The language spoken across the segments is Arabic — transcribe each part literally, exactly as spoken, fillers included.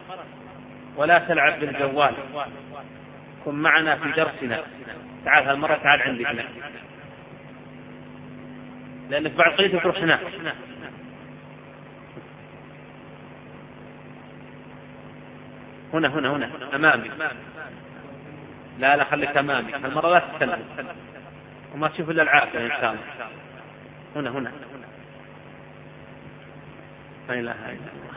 ولا تلعب بالجوال، كن معنا في درسنا، تعال هالمرة تعال عندي هنا، لأنك بعد قليل تروح هناك. هنا هنا هنا أمامي، لا لا خليك أمامي هالمرة، لا تستنى وما تشوف إلا العافية إن شاء الله. هنا هنا لا إله إلا الله.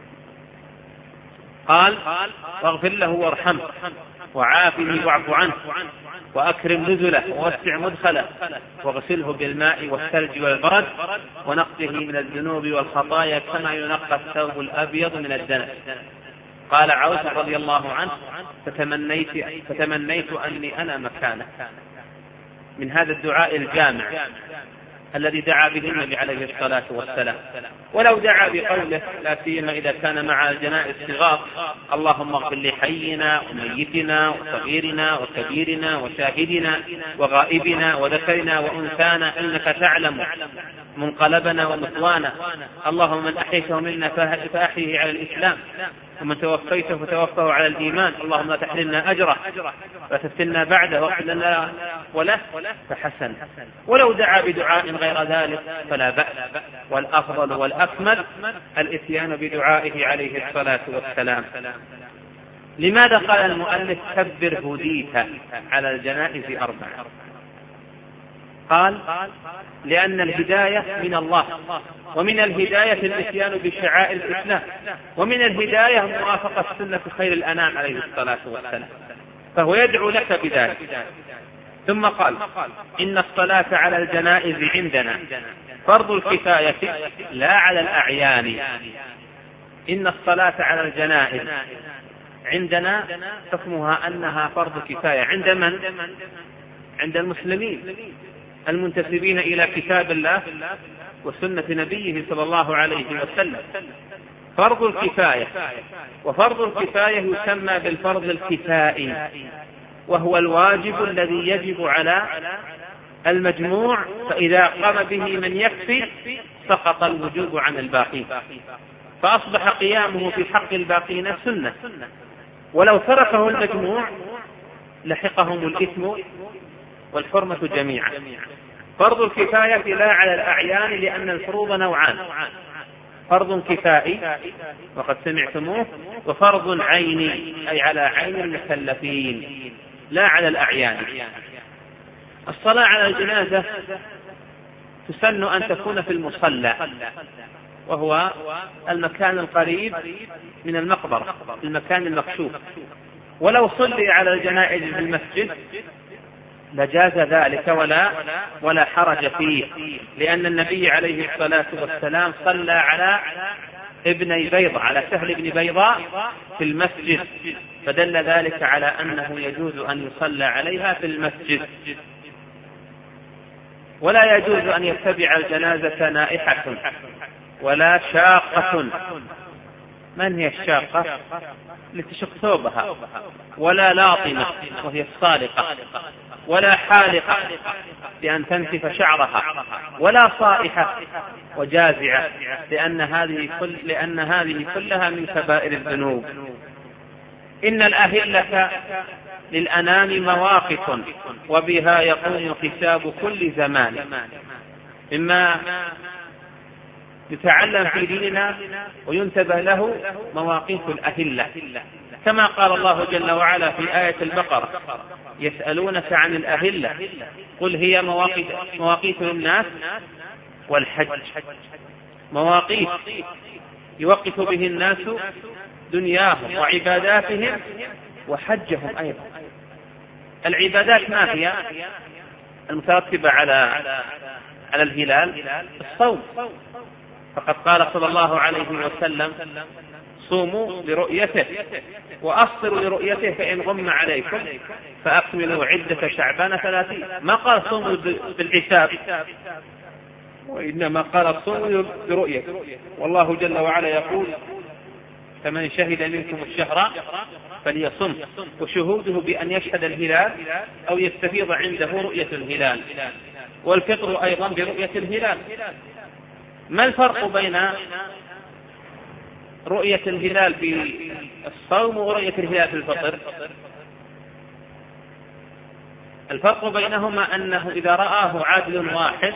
قال واغفر له وارحمه وعافه واعف عنه وأكرم نزله ووسع مدخله واغسله بالماء والثلج والبرد ونقه من الذنوب والخطايا كما ينقى الثوب الأبيض من الدنس. قال عوف رضي الله عنه فتمنيت, فتمنيت أني أنا مكانه. من هذا الدعاء الجامع الذي دعا به النبي عليه الصلاة والسلام، ولو دعا بقوله لا سيما إذا كان مع الجنائز صغار: اللهم اغفر لحينا وميتنا وصغيرنا وكبيرنا وشاهدنا وغائبنا وذكرنا وأنثانا إنك تعلم منقلبنا ومثوانا، اللهم من أحيته منا فأحيه على الإسلام ومن توفيته فتوفه على الإيمان، اللهم لا تحرمنا أجره وتفتنا بعده واغفر لنا وله، فحسن. ولو دعا بدعاء غير ذلك فلا بأس، والأفضل والأكمل الإتيان بدعائه عليه الصلاة والسلام. لماذا قال المؤلف كبر هديت على الجنائز أربعة؟ قال لأن الهداية من الله، ومن الهداية الإتيان بشعائر الإسلام، ومن الهداية موافقة سنة خير الأنام عليه الصلاة والسلام، فهو يدعو لك بذلك. ثم قال إن الصلاة على الجنائز عندنا فرض الكفاية لا على الأعيان. إن الصلاة على الجنائز عندنا حكمها أنها فرض كفاية. عند من؟ عند المسلمين المنتسبين إلى كتاب الله وسنة نبيه صلى الله عليه وسلم. فرض الكفاية، وفرض الكفاية يسمى بالفرض الكفائي، وهو الواجب الذي يجب على المجموع، فإذا قام به من يكفي سقط الوجوب عن الباقين، فأصبح قيامه في حق الباقين سنة، ولو تركه المجموع لحقهم الإثم والحرمة جميعا. فرض الكفاية لا على الأعيان لأن الفروض نوعان: فرض كفائي وقد سمعتموه، وفرض عيني أي على عين المكلفين لا على الأعيان. الصلاة على الجنازة تسن أن تكون في المصلى، وهو المكان القريب من المقبرة، المكان المكشوف. ولو صلي على الجنائز في المسجد لجاز ذلك ولا ولا حرج فيه، لأن النبي عليه الصلاة والسلام صلى على ابن بيضاء، على سهل بن بيضاء في المسجد، فدل ذلك على أنه يجوز أن يصلى عليها في المسجد. ولا يجوز أن يتبع الجنازة نائحة ولا شاقة. من هي الشاقة؟ لتشق ثوبها. ولا لاطمة وهي الصالقة. ولا حالقة لأن تنسف شعرها. ولا صائحة وجازعة لأن هذه كل لأن هذه كلها من كبائر الذنوب. إن الأهلة للأنام مواقف وبها يقوم حساب كل زمان. إما يتعلم في ديننا وينتبه له مواقيت الأهلة، كما قال الله جل وعلا في آية البقرة: يسألونك عن الأهلة قل هي مواقيت, مواقيت للناس والحج. مواقيت يوقف به الناس دنياهم وعباداتهم وحجهم أيضا. العبادات ما هي المترتبة على على الهلال؟ الصوم، فقد قال صلى الله عليه وسلم: صوموا لرؤيته وأفطروا لرؤيته فإن غم عليكم فأكملوا عدة شعبان ثلاثين. ما قال صوموا بالحساب، وإنما قال صوموا لرؤيته. والله جل وعلا يقول: فمن شهد منكم الشهر فليصم، وشهوده بأن يشهد الهلال أو يستفيض عنده رؤية الهلال، والفطر أيضا برؤية الهلال. ما الفرق بين رؤية الهلال في الصوم ورؤية الهلال في الفطر؟ الفرق بينهما أنه إذا رآه عادل واحد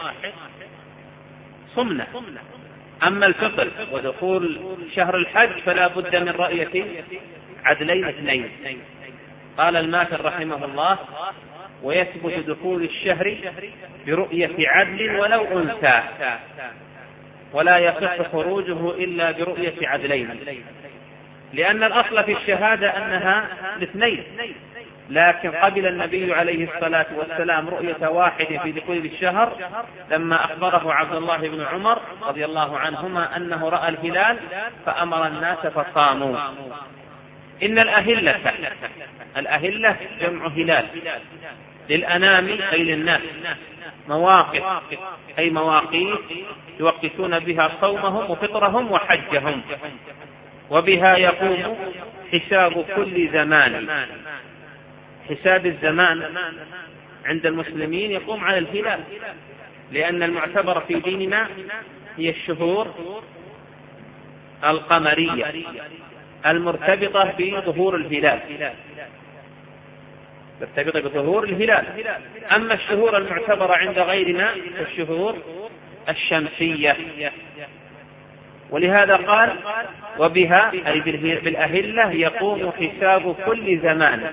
صمنا، أما الفطر ودخول شهر الحج فلا بد من رؤية عدلين اثنين. قال الماثل رحمه الله: ويثبت دخول الشهر برؤية عدل ولو أنثى، ولا يصح خروجه إلا برؤية عدلين، لأن الأصل في الشهادة أنها الاثنين، لكن قبل النبي عليه الصلاة والسلام رؤية واحد في دخول الشهر لما أخبره عبد الله بن عمر رضي الله عنهما أنه رأى الهلال فأمر الناس فصاموا. إن الأهلة، الأهلة جمع هلال، للأنام أي للناس، مواقف أي مواقيت يوقتون بها صومهم وفطرهم وحجهم، وبها يقوم حساب كل زمان. حساب الزمان عند المسلمين يقوم على الهلال، لأن المعتبر في ديننا هي الشهور القمرية المرتبطة بظهور الهلال، مرتبطة بظهور الهلال. أما الشهور المعتبرة عند غيرنا الشهور الشمسية، ولهذا قال: وبها أي بالأهلة يقوم حساب كل زمان،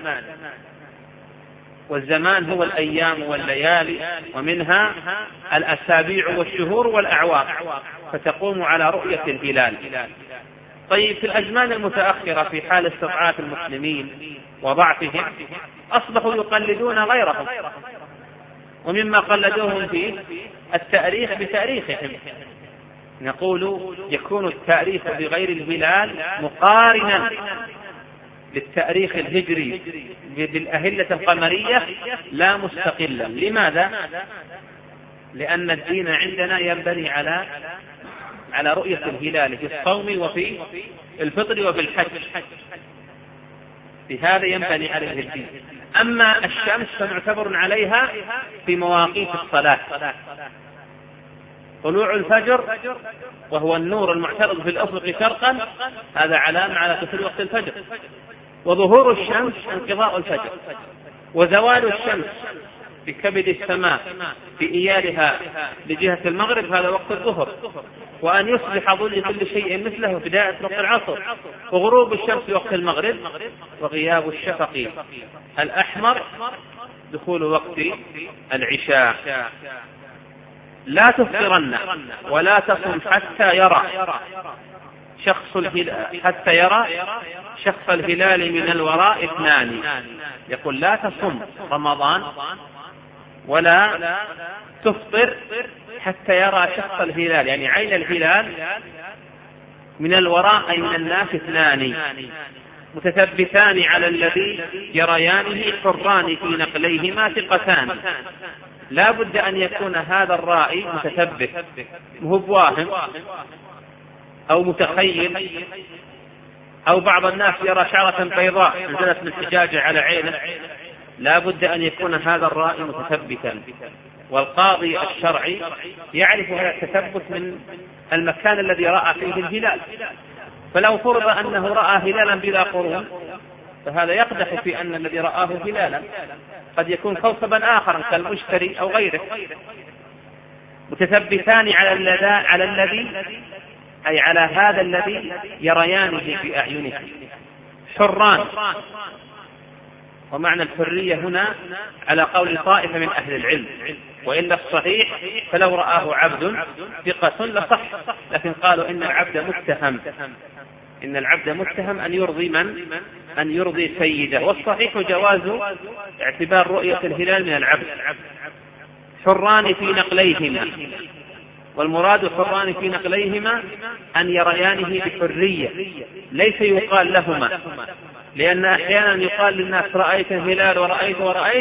والزمان هو الأيام والليالي، ومنها الأسابيع والشهور والأعوام، فتقوم على رؤية الهلال. طيب، في الأزمان المتأخرة في حال استضعاف المسلمين وضعفهم أصبحوا يقلدون غيرهم، ومما قلدوهم فيه التاريخ بتاريخهم. نقول يكون التاريخ بغير الهلال مقارنا للتاريخ الهجري بالأهلة القمرية لا مستقلا. لماذا؟ لأن الدين عندنا ينبني على على رؤية الهلال في الصوم وفي الفطر وفي الحج، بهذا ينبني عليه الدين. أما الشمس فمعتبر عليها في مواقيت الصلاة. طلوع الفجر وهو النور المعترض في الأفق شرقا هذا علامة على دخول وقت الفجر، وظهور الشمس انقضاء الفجر، وزوال الشمس في كبد السماء في إيالها لجهة المغرب هذا وقت الظهر، وأن يصبح ظل كل شيء مثله بداية وقت العصر، وغروب الشمس وقت المغرب، وغياب الشفق الأحمر دخول وقت العشاء. لا تفطرن ولا تصم حتى يرى شخص الهلال حتى يرى شخص الهلال من الوراء اثنان. يقول لا تصم رمضان ولا تفطر حتى يرى شخص الهلال، يعني عين الهلال من الوراء أي من الناس اثنان متثبتان على الذي يريانه حران في نقليهما ثقتان. لا بد أن يكون هذا الرائي متثبت، مو بواهم أو متخيل، أو بعض الناس يرى شعرة بيضاء نزلت من حجاجة على عينه. لا بد أن يكون هذا الرائي متثبتا، والقاضي الشرعي يعرف هذا التثبت من المكان الذي رأى فيه الهلال. فلو فرض أنه رأى هلالا بلا قرون فهذا يقدح في أن الذي رآه هلالا قد يكون كوكبا آخر كالمشتري أو غيره. متثبتان على على الذي أي على هذا الذي يريانه في أعينه، حران. ومعنى الحرية هنا على قول طائفة من أهل العلم، وإلا الصحيح فلو رآه عبد ثقة لصح، لكن قالوا إن العبد متهم إن العبد متهم أن يرضي من أن يرضي سيده، والصحيح جواز اعتبار رؤية الهلال من العبد. حران في نقليهما، والمراد حران في نقليهما أن يريانه بحرية، ليس يقال لهما، لأن أحيانا يقال للناس رأيت الهلال ورأيت ورأيت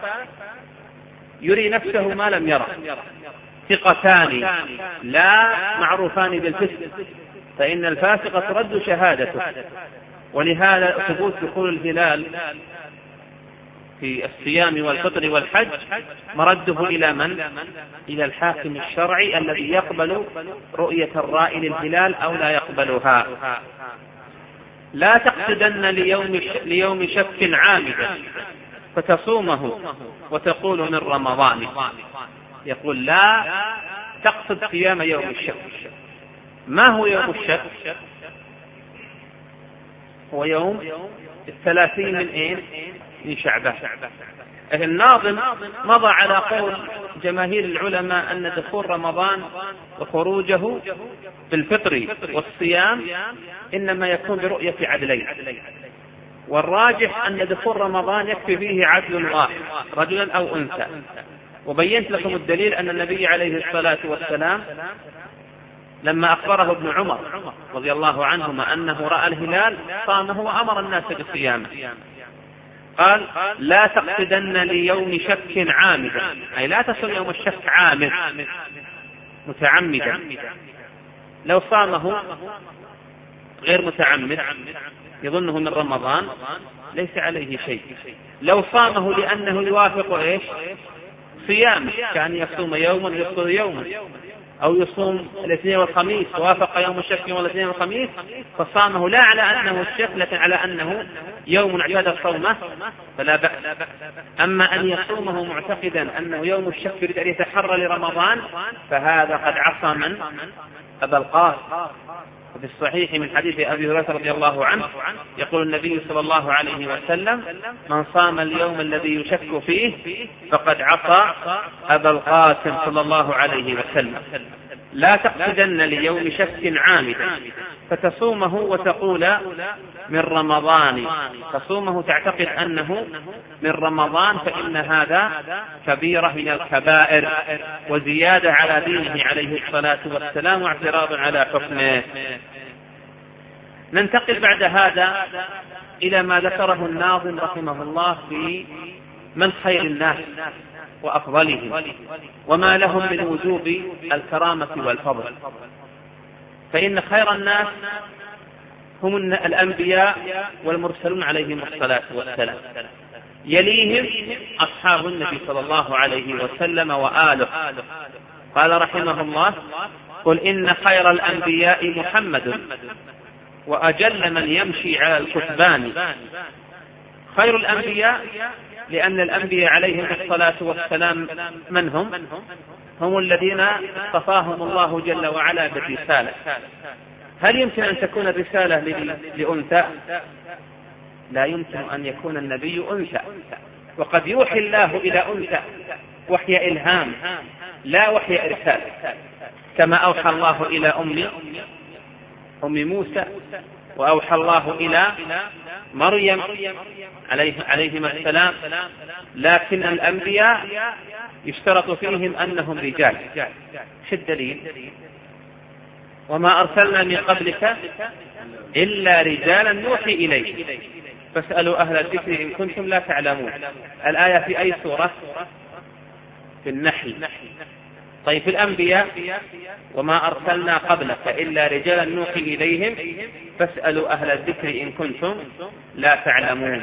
فيري نفسه ما لم يرى. ثقتان لا معروفان بالفسق، فإن الفاسق ترد شهادته. ولهذا ثبوت دخول الهلال في الصيام والفطر والحج مرده إلى من؟ إلى الحاكم الشرعي الذي يقبل رؤية الرائي للهلال أو لا يقبلها. لا تقصدن ليوم ليوم شك عامدا فتصومه وتقول من رمضان. يقول لا تقصد صيام يوم الشك. ما هو يوم الشك؟ هو يوم الثلاثين من إيه؟ من شعبان. الناظم مضى على قول جماهير العلماء أن دخول رمضان وخروجه بالفطر والصيام إنما يكون برؤية عدلين، والراجح أن دخول رمضان يكفي فيه عدل واحد رجلا أو أنثى. وبينت لكم الدليل أن النبي عليه الصلاة والسلام لما أخبره ابن عمر رضي الله عنهما أنه رأى الهلال صامه وأمر الناس بصيامه. قال لا تقصدن ليوم شك عامدا، أي لا تصل يوم الشك عامد متعمدا. لو صامه غير متعمد يظنه من رمضان ليس عليه شيء. لو صامه لأنه يوافق إيش؟ صيامه، كان يصوم يوما ويفطر يوما، أو يصوم الاثنين والخميس ووافق يوم الشك يوم الاثنين والخميس فصامه لا على أنه الشك لكن على أنه يوم اعتاد صومه فلا بأس. أما أن يصومه معتقدا أنه يوم الشك يريد أن يتحرى لرمضان فهذا قد عصى من؟ أبا القاسم. في الصحيح من حديث أبي هريرة رضي الله عنه يقول النبي صلى الله عليه وسلم من صام اليوم الذي يشك فيه فقد عصى أبا القاسم صلى الله عليه وسلم. لا تقصدن ليوم شك عامدا فتصومه وتقول من رمضان. تصومه تعتقد أنه من رمضان فإن هذا كبيرة من الكبائر وزيادة على دينه عليه الصلاة والسلام واعتراض على حكمه. ننتقل بعد هذا إلى ما ذكره الناظم رحمه الله في من خير الناس وأفضلهم وما لهم من وجوب الكرامة والفضل. فإن خير الناس هم الأنبياء والمرسلون عليهم الصلاة والسلام، يليهم أصحاب النبي صلى الله عليه وسلم وآله. قال رحمه الله قل إن خير الأنبياء محمد وأجل من يمشي على الكتبان. خير الأنبياء لأن الأنبياء عليهم الصلاة والسلام من هم؟ هم الذين اصطفاهم الله جل وعلا بالرسالة. هل يمكن أن تكون الرسالة لأنثى؟ لا يمكن أن يكون النبي أنثى، وقد يوحي الله إلى أنثى وحي إلهام لا وحي إرسال، كما أوحى الله إلى أم أم موسى وأوحى الله إلى مريم عليه عليهما السلام. لكن الأنبياء يشترط فيهم أنهم رجال. شو الدليل؟ وما أرسلنا من قبلك إلا رجالا نوحي إليه فاسألوا أهل الذكر إن كنتم لا تعلمون. الآية في أي سورة؟ في النحل. طيب في الأنبياء وما أرسلنا قبلك إلا رجالا نوحي إليهم فاسألوا أهل الذكر إن كنتم لا تعلمون.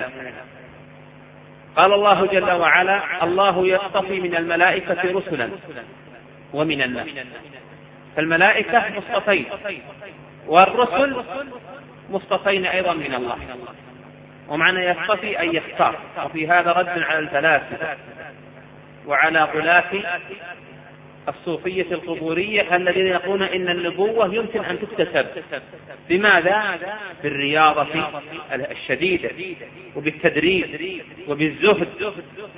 قال الله جل وعلا الله يصطفي من الملائكة رسلا ومن الناس. فالملائكة مصطفين والرسل مصطفين أيضا من الله. ومعنى يصطفي أن يختار. وفي هذا رد على الفلاسفة وعلى غلاة الصوفية القبورية الذين يقولون إن النبوة يمكن أن تكتسب. بماذا؟ بالرياضة الشديدة وبالتدريب وبالزهد.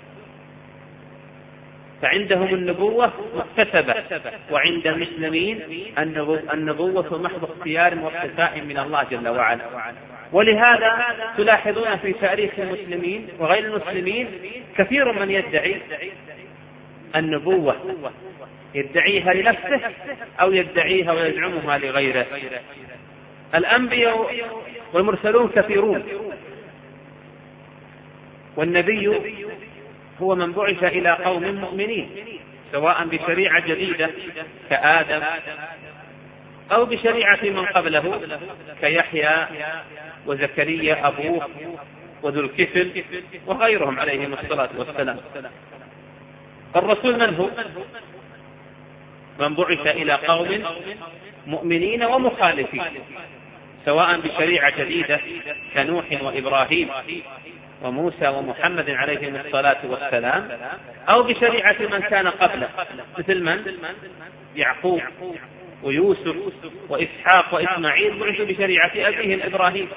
فعندهم النبوة مكتسبة، وعند المسلمين النبوة محض اختيار واصطفاء من الله جل وعلا. ولهذا تلاحظون في تاريخ المسلمين وغير المسلمين كثير من يدعي النبوة، يدعيها لنفسه أو يدعيها ويزعمها لغيره. الأنبياء والمرسلون كثيرون، والنبي هو من بعث إلى قوم مؤمنين سواء بشريعة جديدة كآدم أو بشريعة من قبله كيحيى وزكريا أبوه وذو الكفل وغيرهم عليهم الصلاة والسلام. الرسول من هو؟ من بعث إلى قوم مؤمنين ومخالفين، سواء بشريعة جديدة كنوح وإبراهيم وموسى ومحمد عليهم الصلاة والسلام، أو بشريعة من كان قبله مثل من؟ يعقوب ويوسف وإسحاق وإسماعيل بعثوا بشريعة أبيهم إبراهيم.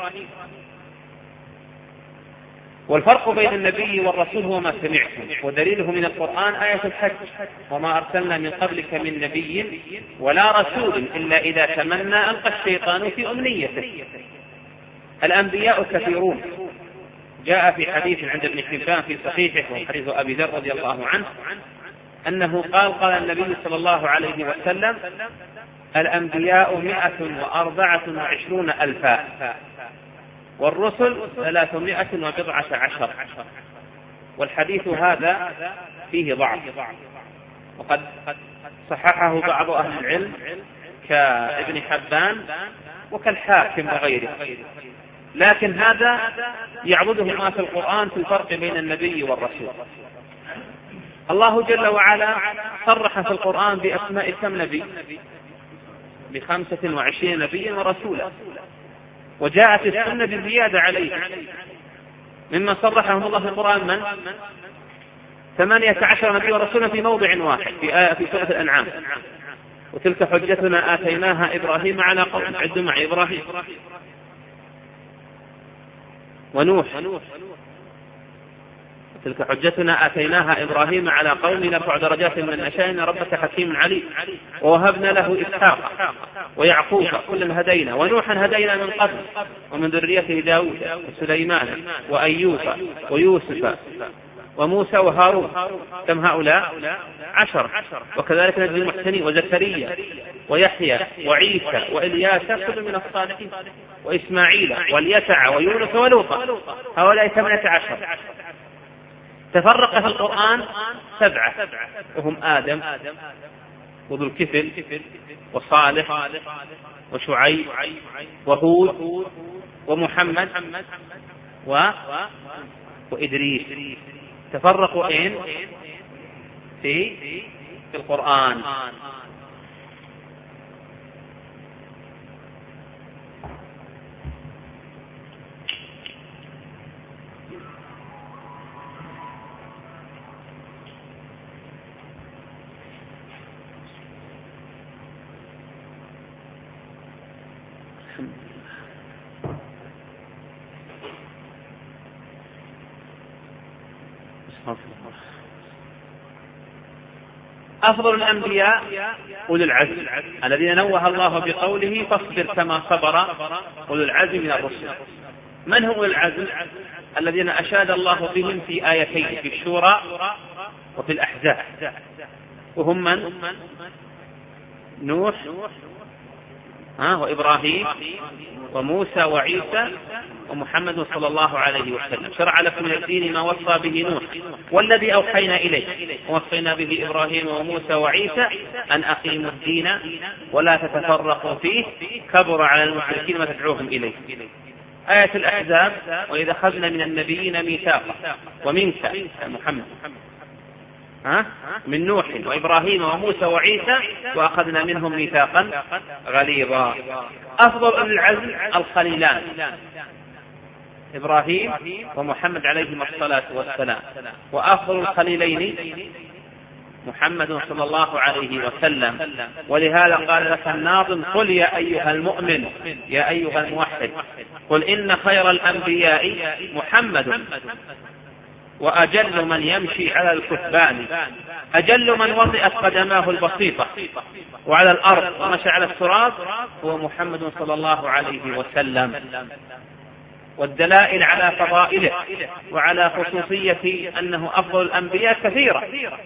والفرق بين النبي والرسول هو ما سمعتم، ودليله من القرآن آية الحج: وما أرسلنا من قبلك من نبي ولا رسول إلا إذا تمنى ألقى الشيطان في أمنيته. الأنبياء كثيرون، جاء في حديث عند ابن حبان في صحيحه وحديث أبي ذر رضي الله عنه أنه قال: قال النبي صلى الله عليه وسلم: الأنبياء مئة وأربعة وعشرون ألفا، والرسل ثلاثمائة وبضعة عشر. والحديث هذا فيه ضعف، وقد صححه بعض أهل العلم كابن حبان وكالحاكم وغيره، لكن هذا يعبده ما في القرآن في الفرق بين النبي والرسول. الله جل وعلا صرح في القرآن بأسماء كم نبي؟ بخمسة وعشرين نبيا ورسولا، وجاءت السنة بزيادة عليه. مما صرحهم الله في القرآن من؟ ثمانية عشر نبي ورسولا في موضع واحد في آية في سورة الأنعام: وتلك حجتنا آتيناها إبراهيم على قوم. عدوا مع إبراهيم ونوح: تلك حجتنا آتيناها إبراهيم على قوم نرفع درجات من نشاء إن ربك حكيم عليم. ووهبنا له إسحاق ويعقوب كلا هدينا، ونوحا هدينا من قبل ومن ذريته داود وسليمان وأيوب ويوسف وموسى وهارون. كم هؤلاء؟ عشر. وكذلك نجزي المحسنين: وزكريا ويحيى وعيسى وإلياس كل من الصالحين، وإسماعيل واليسع ويونس ولوطا. هؤلاء ثمانية عشر. تفرق في القرآن سبعة، وهم آدم وذو الكفل وصالح وشعيب وهود ومحمد و... وإدريس. تفرقوا أين؟ في في القرآن. أفضل الأنبياء أولو العزم الذين نوه الله بقوله: فاصبر كما صبر أولو العزم من الرسل. من هم أولو العزم؟ الذين أشاد الله بهم في آيتين، في الشورى وفي الأحزاب، وهم من؟ نوح ها وإبراهيم وموسى وعيسى ومحمد صلى الله عليه وسلم. شرع لكم من الدين ما وصى به نوح والذي أوحينا إليه ووصينا به إبراهيم وموسى وعيسى أن أقيموا الدين ولا تتفرقوا فيه كبر على المشركين ما تدعوهم إليه. آية الأحزاب: وإذا أخذنا من النبيين ميثاقا ومنك محمد ها من نوح وإبراهيم وموسى وعيسى وأخذنا منهم ميثاقا غليظا. أفضل أولي العزم الخليلان إبراهيم ومحمد عليهما الصلاة والسلام. وأفضل الخليلين محمد صلى الله عليه وسلم. ولهذا قال لك الناظم: قل يا أيها المؤمن يا أيها الموحد قل إن خير الأنبياء محمد، وأجل من يمشي على الكثبان، أجل من وطئت قدماه البسيطة وعلى الأرض ومشى على التراب هو محمد صلى الله عليه وسلم. والدلائل على فضائله وعلى خصوصية أنه أفضل الأنبياء كثيرة.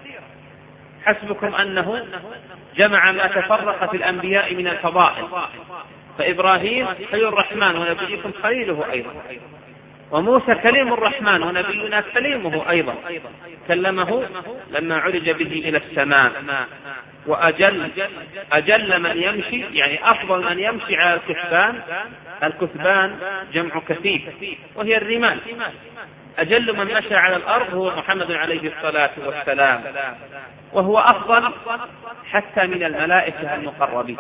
حسبكم أنه جمع ما تفرق في الأنبياء من الفضائل، فإبراهيم خليل الرحمن ونبيكم خليله أيضا، وموسى كليم الرحمن ونبينا كليمه أيضا، كلمه لما عرج به إلى السماء. وأجل أجل من يمشي يعني أفضل من يمشي على الكثبان. الكثبان جمع كثيب وهي الرمال. أجل من مشى على الأرض هو محمد عليه الصلاة والسلام، وهو أفضل حتى من الملائكة المقربين،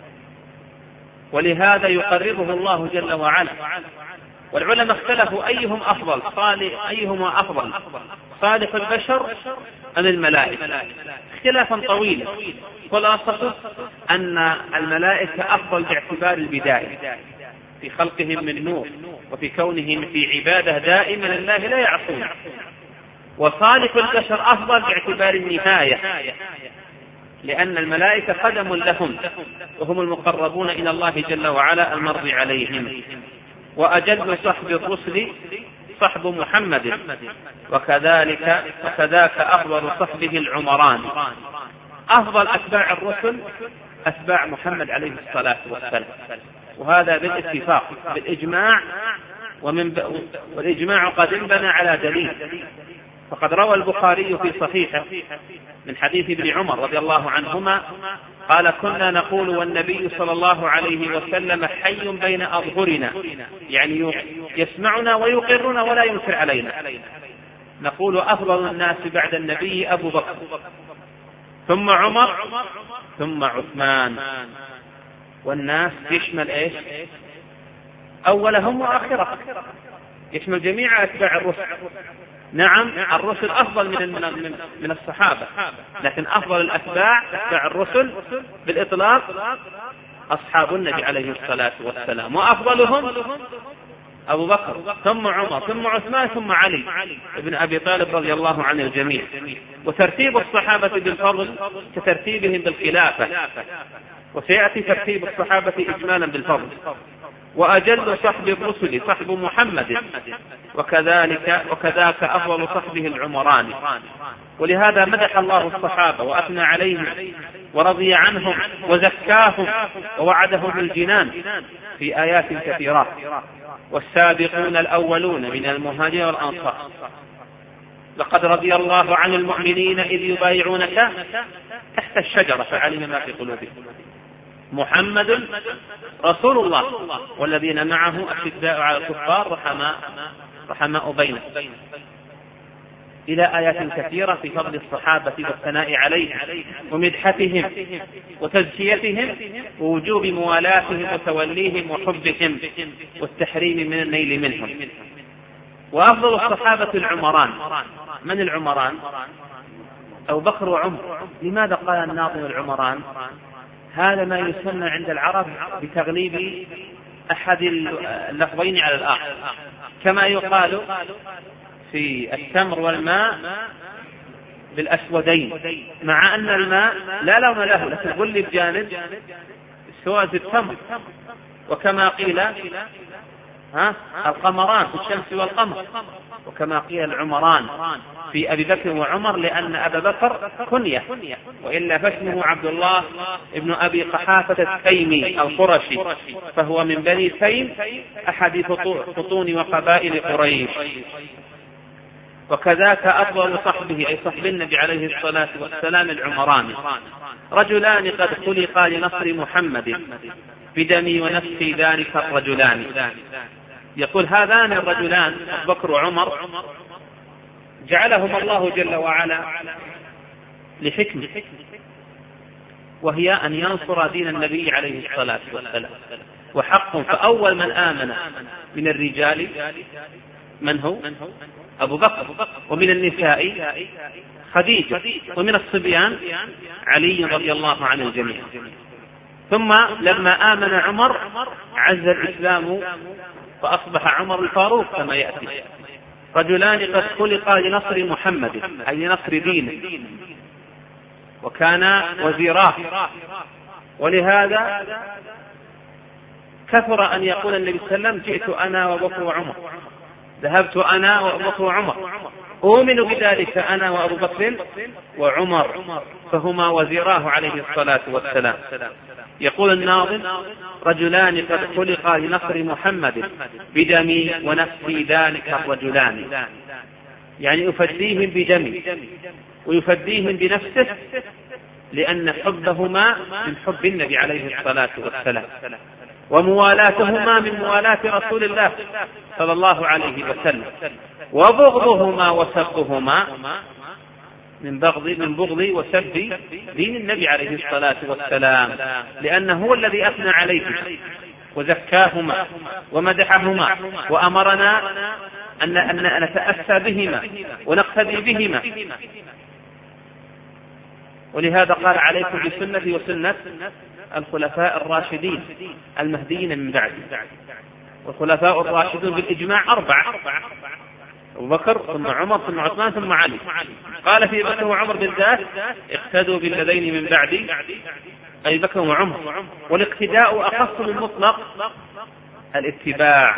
ولهذا يقربه الله جل وعلا. والعلماء اختلفوا أيهم أفضل صالح أيهما أفضل صالح البشر أم الملائكة، اختلافا طويلا. خلاصة أن الملائكة أفضل باعتبار البداية في خلقهم من نور وفي كونهم في عبادة دائما لله لا يعصون، وصالح البشر أفضل باعتبار النهاية، لأن الملائكة قدم لهم وهم المقربون إلى الله جل وعلا المرضي عليهم. وأجل صحب الرسل صحب محمد، وكذلك وكذاك أفضل صحبه العمران. أفضل أتباع الرسل أتباع محمد عليه الصلاة والسلام، وهذا بالاتفاق بالإجماع، ومن ب... والإجماع قد انبنى على دليل. فقد روى البخاري في صحيحه من حديث ابن عمر رضي الله عنهما قال: كنا نقول والنبي صلى الله عليه وسلم حي بين أظهرنا، يعني يسمعنا ويقرنا ولا ينكر علينا. نقول: أفضل الناس بعد النبي أبو بكر، ثم عمر، ثم عثمان. والناس يشمل إيش؟ أولهم وآخرهم، يشمل جميع أتباع الرسل. نعم الرسل أفضل من من من الصحابة، لكن أفضل الأتباع أتباع الرسل بالإطلاق أصحاب النبي عليه الصلاة والسلام، وأفضلهم أبو بكر، ثم عمر، ثم عثمان، ثم علي ابن أبي طالب رضي الله عن الجميع. وترتيب الصحابة بالفضل كترتيبهم بالخلافة، وسيأتي ترتيب الصحابة إجمالا بالفضل. وأجل صحب الرسل صحب محمد، وكذلك وكذاك أفضل صحبه العمران. ولهذا مدح الله الصحابة وأثنى عليهم ورضي عنهم وزكاهم ووعدهم بالجنان في آيات كثيرة. والسابقون الأولون من المهاجرين والأنصار لقد رضي الله عن المؤمنين إذ يبايعونك تحت الشجرة فعلم ما في قلوبهم. محمد رسول الله والذين معه أشداء على الكفار رحماء رحماء بينهم، إلى آيات كثيرة في فضل الصحابة والثناء عليهم ومدحتهم وتزكيتهم ووجوب موالاتهم وتوليهم وحبهم والتحريم من النيل منهم. وأفضل الصحابة العمران. من العمران؟ أبو بكر وعمر. لماذا قال الناظم العمران؟ هذا ما يسمى عند العرب بتغليب أحد اللفظين على الآخر، كما يقال في التمر والماء بالأسودين، مع أن الماء لا لون له لكن غلب جانب سواد التمر. وكما قيل ها القمران في الشمس والقمر، وكما قيل العمران في أبي بكر وعمر، لأن أبا بكر كنية، وإلا فاسمه عبد الله ابن أبي قحافة التيمي القرشي، فهو من بني تيم أحد فطون وقبائل قريش. وكذاك أفضل صحبه أي صحب النبي عليه الصلاة والسلام العمران. رجلان قد خلقا لنصر محمد بدمي ونفسي ذلك الرجلان. يقول هذان الرجلان أبو بكر وعمر جعلهم الله جل وعلا لحكمة، وهي أن ينصر دين النبي عليه الصلاة والسلام. وحق فأول من آمن من الرجال من هو؟ أبو بكر، ومن النساء خديجة، ومن الصبيان علي رضي الله عن الجميع. ثم لما آمن عمر عز الإسلام فأصبح عمر الفاروق كما يأتي. رجلان قد خلقا لنصر محمد أي لنصر دينه، وكان وزيراه. ولهذا كثر أن يقول النبي صلى الله عليه وسلم جئت أنا وبكر وعمر، ذهبت أنا وأبو بكر وعمر، أؤمن بذلك أنا وأبو بكر وعمر، فهما وزيراه عليه الصلاة والسلام. يقول الناظم رجلان قد خلقا لنصر محمد بدمي ونفسي ذلك الرجلان، يعني يفديهم بدمي ويفديهم بنفسه لأن حبهما من حب النبي عليه الصلاة والسلام، وموالاتهما من موالاة رسول الله صلى الله عليه وسلم، وبغضهما وسبهما من بغض من بغض وسب دين النبي عليه الصلاة والسلام، لأنه هو الذي أثنى عليهم وزكاهما ومدحهما وأمرنا أن أن نتأسى بهما ونقتدي بهما. ولهذا قال: عليكم بسنتي وسنة الخلفاء الراشدين المهديين من بعد. والخلفاء الراشدون بالإجماع أربعة: أبو بكر ثم عمر ثم عثمان ثم علي. قال في بكر وعمر بالذات: اقتدوا بالذين من بعدي، أي بكر وعمر. والاقتداء أخص من مطلق الاتباع،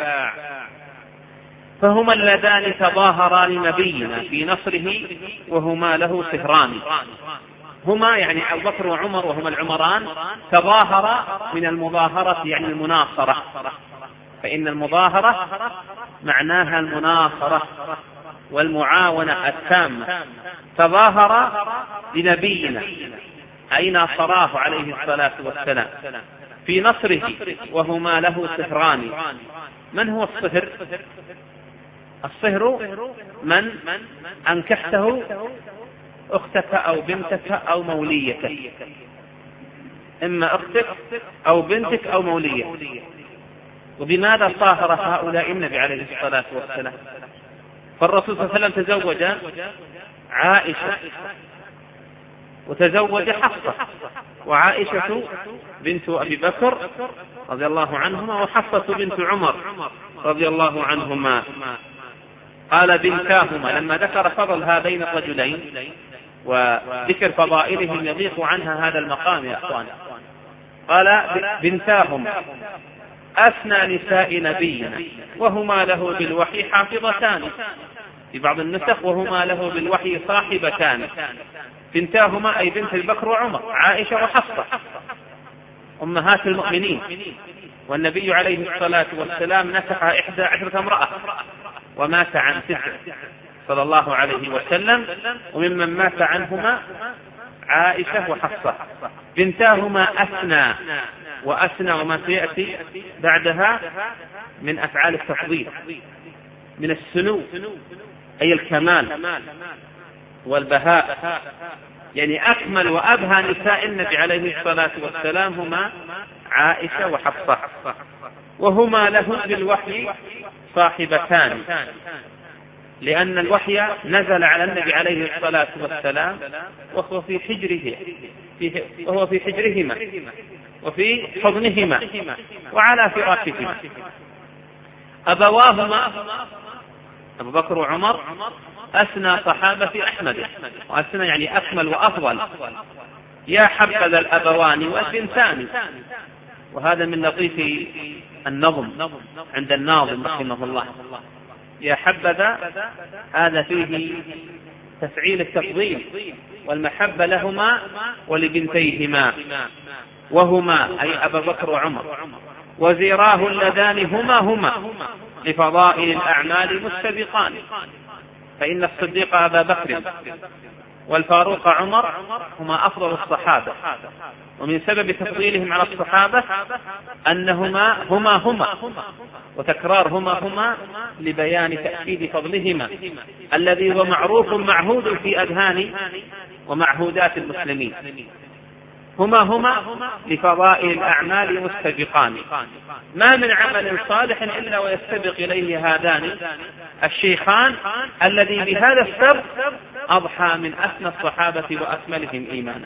فهما اللذان تظاهرا لنبينا في نصره وهما له سهران. هما يعني أبو بكر وعمر وهما العمران تظاهرا من المظاهرة يعني المناصرة، فإن المظاهرة معناها المناصرة والمعاونة التامة. تظاهر لنبينا أي ناصراه عليه الصلاة والسلام في نصره وهما له سهران. من هو الصهر؟ الصهر من أنكحته أختك أو بنتك أو موليتك، إما أختك أو بنتك أو مولية. وبماذا صاهر هؤلاء النبي عليه الصلاة والسلام؟ فالرسول صلى الله عليه وسلم تزوج عائشة وتزوج حفصة، وعائشة بنت أبي بكر رضي الله عنهما وحفصة بنت عمر رضي الله عنهما. قال: بنتاهما، لما ذكر فضل هذين الرجلين وذكر فضائلهم يضيق عنها هذا المقام يا أخوان. قال: بنتاهما أثنى نساء نبينا وهما له بالوحي حافظتان، في بعض النسخ وهما له بالوحي صاحبتان. بنتاهما أي بنت البكر وعمر، عائشة وحفصة أمهات المؤمنين. والنبي عليه الصلاة والسلام نكح إحدى عشرة امرأة ومات عن تسع صلى الله عليه وسلم، وممن مات عنهما عائشة وحفصة. بنتاهما أثنى، وأثنى وما سيأتي بعدها من أفعال التفضيل، من السنو أي الكمال والبهاء، يعني أكمل وأبهى نساء النبي عليه الصلاة والسلام هما عائشة وحفصة، وهما له بالوحي صاحبتان، لأن الوحي نزل على النبي عليه الصلاة والسلام وهو في حجره وهو في حجرهما وفي حضنهما وعلى فراشهما. أبواهما أبو بكر وعمر أثنى صحابة أحمد، وأثنى يعني أكمل وأفضل. يا حبذا الأبوان والبنتان، وهذا من لطيف النظم عند الناظم رحمه الله. يا حبذا هذا فيه تفعيل التفضيل والمحبة لهما ولبنتيهما، وهما أي أبا بكر وعمر، وزيراه اللذان هما هما لفضائل الأعمال مستبقان، فإن الصديق أبا بكر والفاروق عمر هما أفضل الصحابة، ومن سبب تفضيلهم على الصحابة أنهما هما هما، وتكرار هما هما لبيان تأكيد فضلهما الذي هو معروف معهود في أذهان ومعهودات المسلمين. هما هما لفضائل الأعمال مستبقان، ما من عمل صالح إلا ويستبق إليه هذان الشيخان الذي بهذا السبب أضحى من أثنى الصحابة وأكملهم إيمانا.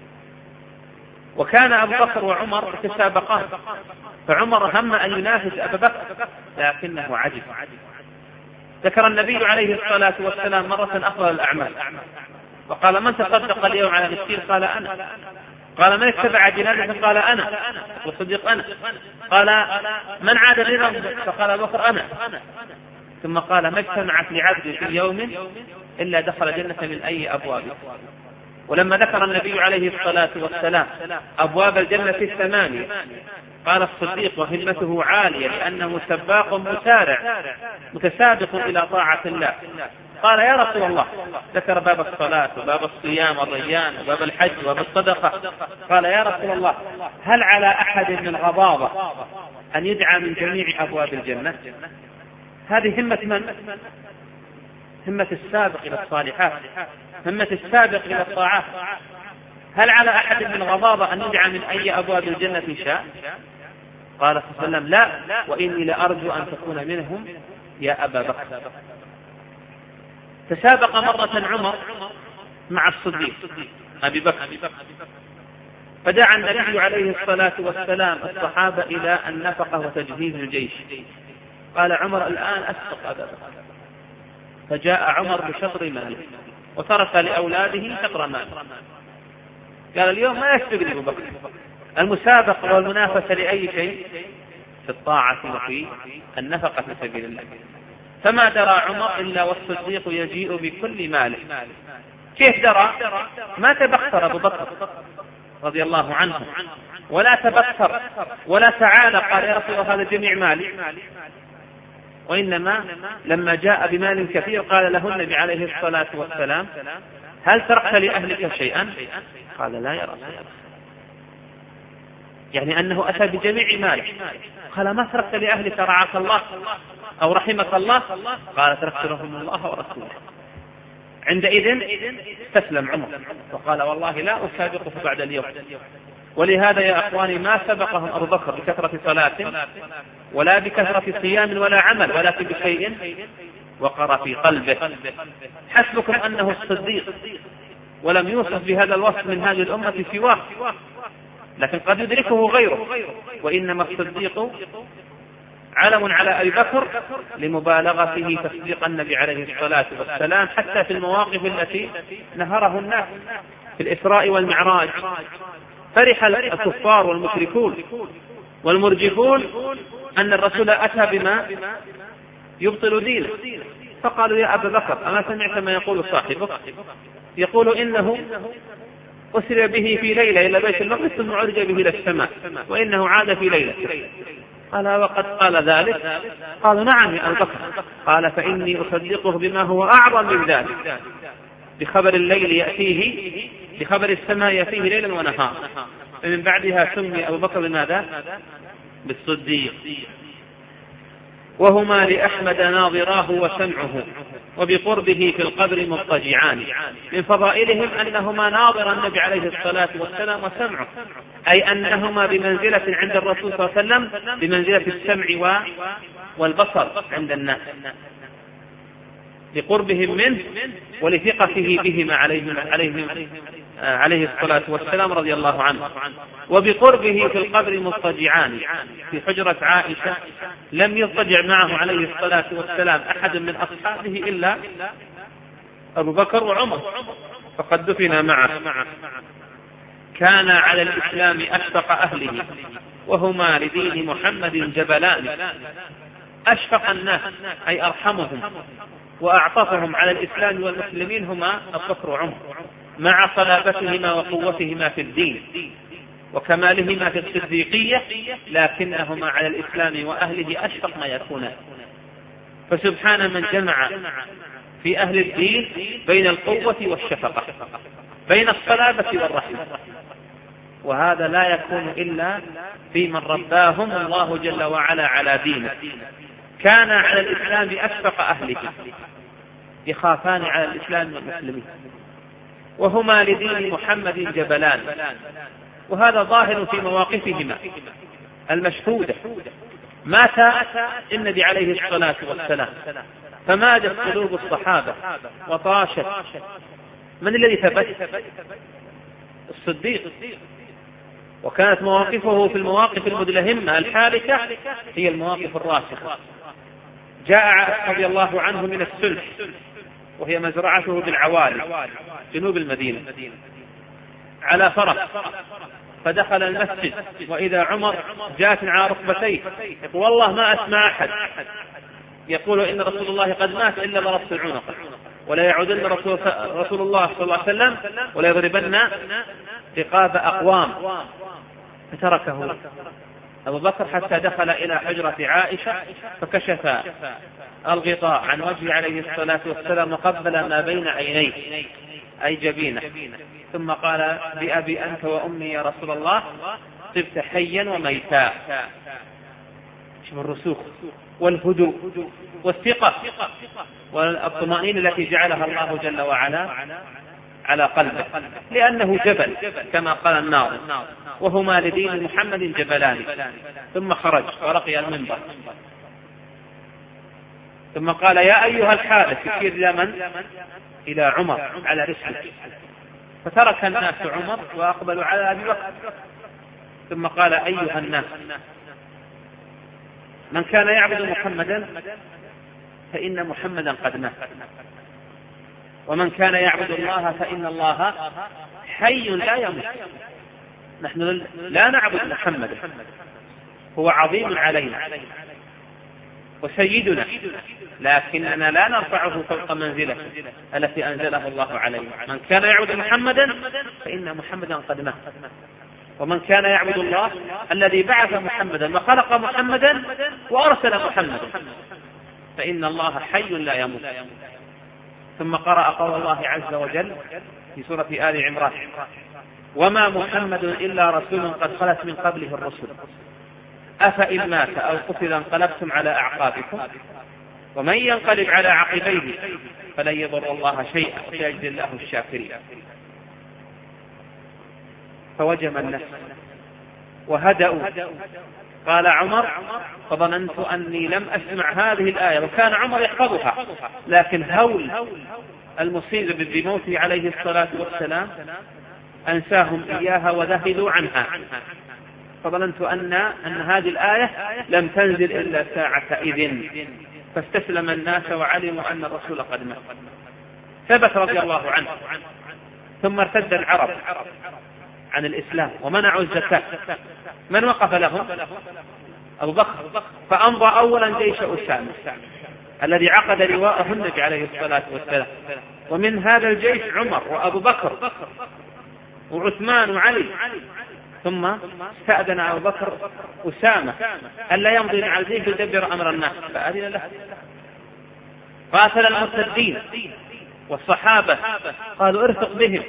وكان أبو بكر وعمر يتسابقان، فعمر هم أن ينافس أبا بكر لكنه عجز. ذكر النبي عليه الصلاة والسلام مرة أفضل الأعمال، وقال: من تصدق اليوم على مسكين؟ قال: أنا. قال: من اتبع جنازة؟ قال: أنا. والصديق: أنا. قال: من عاد لنا؟ فقال أبو بكر: أنا. ثم قال: ما اجتمعت لعبد في يوم إلا دخل جنة من أي أبواب. ولما ذكر النبي عليه الصلاة والسلام أبواب الجنة الثمانية قال الصديق: وهمته عالية لأنه سباق مسارع متسابق إلى طاعة الله. قال يا رسول الله، ذكر باب الصلاة وباب الصيام والريان وباب الحج وباب الصدقة. قال يا رسول الله، هل على أحد من غضاضة أن يدعى من جميع أبواب الجنة؟ هذه همة من؟ همة السابق إلى الصالحات، همة السابق إلى الطاعات. هل على أحد من غضاضة أن يدعى من أي أبواب الجنة شاء؟ قال صلى الله عليه وسلم لا، وإني لأرجو أن تكون منهم يا أبا بكر. تسابق مرة عمر مع الصديق أبي بكر، فدعا النبي عليه الصلاة والسلام الصحابة إلى النفقة وتجهيز الجيش. قال عمر الآن أسبق أبا بكر، فجاء عمر بشطر ماله وترك لأولاده شطر ماله. قال اليوم ما يسبق أبو بكر، المسابقة والمنافسة لأي شيء؟ في الطاعة وفي النفقة في سبيل الله. فما درى عمر إلا والصديق يجيء بكل ماله. كيف درى؟ ما تبختر أبو بكر رضي الله عنه، ولا تبختر ولا تعالى قال يا رسول الله هذا جميع مالي، وإنما لما جاء بمال كثير قال له النبي عليه الصلاة والسلام هل تركت لأهلك شيئا؟ قال لا يا رسول الله، يعني أنه أتى بجميع ماله. قال ما تركت لأهلك رعاك الله أو رحمك الله؟ قال تركت لهم الله ورسوله. عندئذ تسلم عمر وقال والله لا أسابقه بعد اليوم. ولهذا يا أخواني ما سبقهم أبو بكر بكثرة صلاة ولا بكثرة صيام ولا عمل، ولكن بشيء وقر في قلبه. حسبكم أنه الصديق ولم يوصف بهذا الوصف من هذه الأمة سواه، لكن قد يدركه غيره. وإنما الصديق علم على أبي بكر لمبالغته تصديق النبي عليه الصلاة والسلام حتى في المواقف التي نهره الناس في الإسراء والمعراج. فرح الكفار والمشركون والمرجفون أن الرسول أتى بما يبطل دينه، فقالوا يا أبا بكر أما سمعت ما يقول صاحبك؟ يقول إنه أسري به في ليلة إلى بيت المقدس ثم عرج به إلى السماء وإنه عاد في ليلة. قال وقد قال ذلك؟ قالوا نعم يا أبا بكر. قال فإني أصدقه بما هو أعظم من ذلك، بخبر الليل يأتيه، بخبر السماء يأتيه ليلا ونهارا. فمن بعدها سمي أبو بكر بماذا؟ بالصديق. وهما لأحمد ناظراه وسمعه وبقربه في القبر مضطجعان. من فضائلهم أنهما ناظر النبي عليه الصلاة والسلام وسمعه، أي أنهما بمنزلة عند الرسول صلى الله عليه وسلم بمنزلة السمع والبصر عند الناس، لقربهم منه ولثقته بهما عليه, عليه, عليه الصلاة والسلام رضي الله عنه. وبقربه في القبر مضطجعان. في حجرة عائشة لم يضطجع معه عليه الصلاة والسلام أحد من أصحابه إلا أبو بكر وعمر، فقد دفن معه. كان على الإسلام أشفق أهله وهما لدين محمد جبلان. أشفق الناس أي أرحمهم وأعطفهم على الإسلام والمسلمين هما أبو بكر وعمر، مع صلابتهما وقوتهما في الدين وكمالهما في الصديقية، لكنهما على الإسلام وأهله أشفق ما يكونان. فسبحان من جمع في أهل الدين بين القوة والشفقة، بين الصلابة والرحمة. وهذا لا يكون إلا في من رباهم الله جل وعلا على دينه. كان على الإسلام أشفق أهله، يخافان على الإسلام والمسلمين، وهما لدين محمد جبلان. وهذا ظاهر في مواقفهما المشهودة. مات النبي عليه الصلاة والسلام فمادت قلوب الصحابة وطاشت. من الذي ثبت؟ الصديق. وكانت مواقفه في المواقف المدلهمة الحالكة هي المواقف الراسخة. جاء رضي الله عنه من السلح، وهي مزرعته بالعوالي جنوب المدينة، على فرس، فدخل المسجد وإذا عمر جاءت على ركبتيه يقول والله ما أسمع أحد يقول إن رسول الله قد مات إلا ضربت العنق، ولا يعودن رسول, رسول الله صلى الله عليه وسلم ولا يضربن رقاب أقوام. فتركه أبو بكر حتى دخل إلى حجرة عائشة فكشف الغطاء عن وجهه عليه الصلاة والسلام وقبل ما بين عينيه أي جبينه، ثم قال بأبي أنت وأمي يا رسول الله طبت حيا وميتا. شوف الرسوخ والهدوء والثقة والطمأنينة التي جعلها الله جل وعلا على قلبه، لأنه جبل كما قال الناظم وهما لدين محمد جبلان. ثم خرج ورقي المنبر ثم قال يا أيها الحارث، يشير إلى من؟ إلى عمر على رسله، فترك الناس عمر وأقبلوا على أبي بكر. ثم قال أيها الناس، من كان يعبد محمدا فإن محمدا قد مات، ومن كان يعبد الله فإن الله حي لا يموت. نحن لا نعبد محمدا، هو عظيم علينا وسيدنا، لكننا لا نرفعه فوق منزله التي أنزله الله عليه. من كان يعبد محمدا فإن محمدا قد مات، ومن كان يعبد الله الذي بعث محمدا وخلق محمدا وأرسل محمدا فإن الله حي لا يموت. ثم قرأ قول الله عز وجل في سورة آل عمران وما محمد إلا رسول قد خلت من قبله الرسل أفإن مات أو قتل انقلبتم على أعقابكم ومن ينقلب على عقبيه فلن يضر الله شيئا وسيجزي الله الشاكرين. فوجم النفس وهدأوا. قال عمر فظننت أني لم أسمع هذه الآية، وكان عمر يحفظها، لكن هول المصيبة بموته عليه الصلاة والسلام أنساهم إياها وذهلوا عنها. فظننت أن, أن هذه الآية لم تنزل إلا ساعة إذن، فاستسلم الناس وعلموا أن الرسول قد مات. ثبت رضي الله عنه. ثم ارتد العرب عن الإسلام ومنعوا الزكاة. من وقف لهم؟ أبو بكر، فأمضى أولا جيش أسامة الذي عقد لواءه النبي عليه الصلاة والسلام، ومن هذا الجيش عمر وأبو بكر وعثمان وعلي. ثم استأذن أبو بكر أسامة ألا يمضي مع الجيش يدبر أمر الناس فأذن له. قاتل المرتدين والصحابة قالوا ارفق بهم،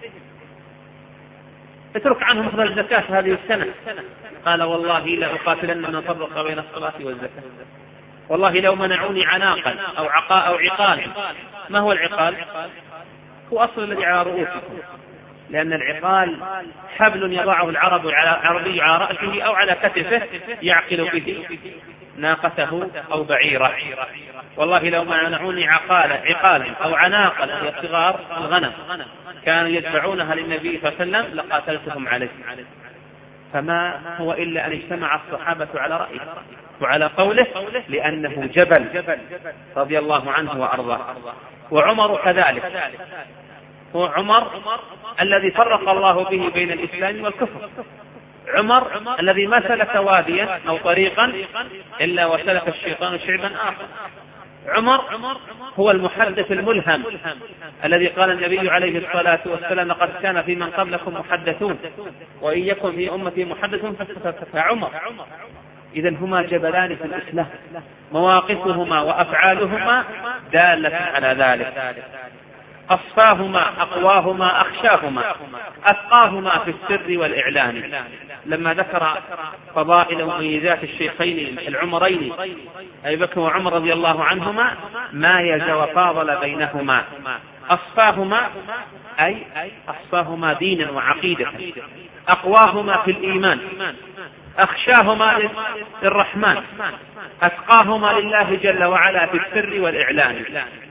اترك عنهم أخذ الزكاة هذه السنة. قال والله لا أقاتلن من فرق بين الصلاة والزكاة، والله لو منعوني عناقا أو عقاء أو عقال. ما هو العقال؟ هو أصل الذي على رؤوسكم، لأن العقال حبل يضعه العرب العربي على رأسه أو على كتفه يعقل به ناقته أو بعيره. والله لو منعوني عقال عقال أو عناقا هي صغار الغنم كانوا يدفعونها للنبي صلى الله عليه وسلم لقاتلتهم عليه. فما هو إلا أن اجتمع الصحابة على رأيه وعلى قوله، لأنه جبل رضي الله عنه وأرضاه. وعمر كذلك، هو عمر الذي فرق الله به بين الإسلام والكفر. عمر الذي ما سلك واديا أو طريقا إلا وسلك الشيطان شعبا آخر. عمر هو المحدث الملهم الذي قال النبي عليه الصلاة والسلام لقد كان في من قبلكم محدثون وإن يكن في أمتي محدث فعمر. إذن هما جبلان في الإسلام، مواقفهما وأفعالهما دالة على ذلك. أصفاهما أقواهما أخشاهما أتقاهما في السر والإعلان. لما ذكر فضائل وميزات الشيخين العمرين أبي بكر وعمر رضي الله عنهما مايز وفاضل بينهما. أصفاهما أي أصفاهما دينا وعقيدة، أقواهما في الإيمان، أخشاهما للرحمن، أتقاهما لله جل وعلا في السر والإعلان.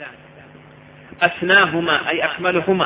أسناهما أي أكملهما،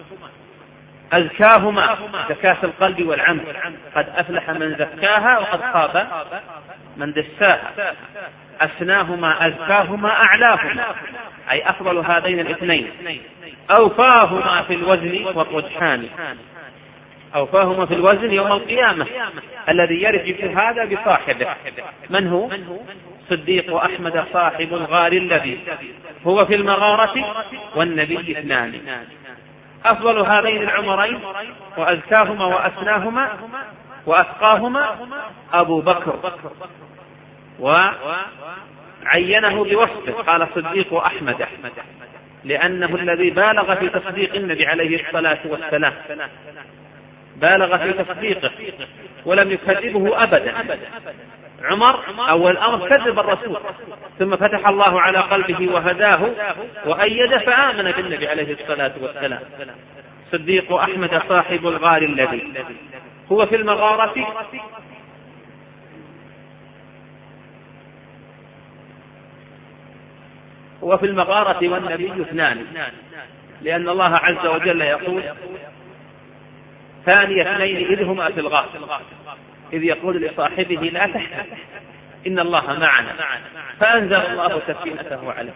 أزكاهما زكاة القلب والعمل، قد أفلح من زكاها وقد خاب من دساها. أسناهما أزكاهما أعلاهما أي أفضل هذين الاثنين. أوفاهما في الوزن والرجحان، أوفاهما في الوزن يوم القيامة الذي يرجف هذا بصاحبه. من هو؟ صديق أحمد صاحب الغار الذي هو في المغارة والنبي اثنان. أفضل هذين العمرين وأزكاهما وأسناهما وأتقاهما أبو بكر، وعينه بوصفه قال صديق أحمد، لأنه الذي بالغ في تصديق النبي عليه الصلاة والسلام، بالغ في تصديقه ولم يكذبه أبدا. عمر أول أمر كذب الرسول، ثم فتح الله على قلبه وهداه وأيده فآمن بالنبي عليه الصلاة والسلام. صديق أحمد صاحب الغار الذي هو في المغارة هو في المغارة والنبي اثنان، لأن الله عز وجل يقول ثاني اثنين إذ هما في الغار إذ يقول لصاحبه لا تحزن إن الله معنا، فأنزل الله سكينته عليه.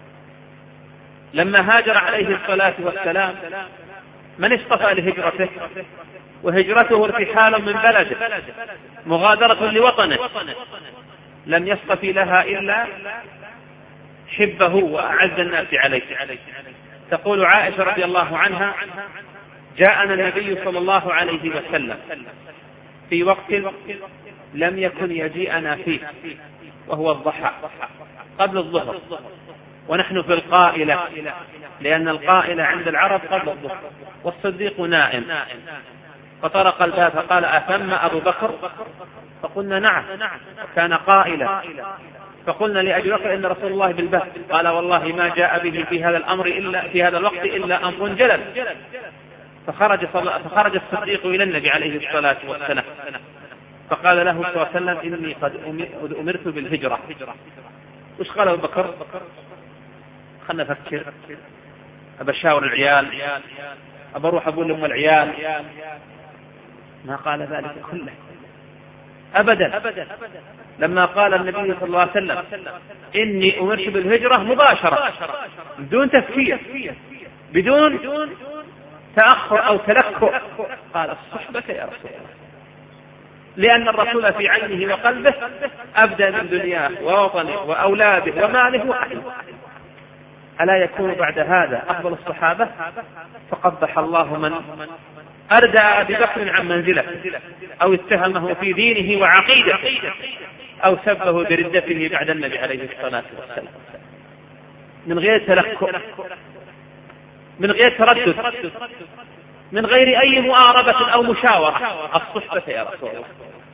لما هاجر عليه الصلاة والسلام من اصطفى لهجرته؟ وهجرته ارتحال من بلده، مغادرة لوطنه، لم يصطفي لها إلا حبه وأعز الناس عليه. تقول عائشة رضي الله عنها جاءنا النبي صلى الله عليه وسلم في وقت لم يكن يجيئنا فيه، وهو الضحى قبل الظهر، ونحن في القائلة، لأن القائلة عند العرب قبل الظهر، والصديق نائم. فطرق الباب فقال أثم أبو بكر؟ فقلنا نعم، كان قائلا. فقلنا لأبي بكر إن رسول الله بالباب، قال والله ما جاء به في هذا الأمر إلا في هذا الوقت إلا أمر جلل. فخرج, فخرج الصديق إلى النبي عليه الصلاة والسلام فقال له صلى الله عليه وسلم إني قد أمرت بالهجرة. وش قال أبو بكر؟ خلنا نفكر، أبى أشاور العيال، أبى أروح أقول لهم العيال. ما قال ذلك كله أبدا. لما قال النبي صلى الله عليه وسلم إني أمرت بالهجرة مباشرة بدون تفكير بدون تأخر أو تلكؤ قال الصحبة يا رسول الله، لأن الرسول في عينه وقلبه أبدى من دنياه ووطنه وأولاده وماله وأهله. ألا يكون بعد هذا أفضل الصحابة؟ فقبح الله من أردى أبي بكر عن منزله، أو اتهمه في دينه وعقيدته، أو سبه بردته بعد النبي عليه الصلاة والسلام، من غير تلكؤ، من غير تردد، من غير أي مؤاربة أو مشاورة. الصحبة يا رسول الله.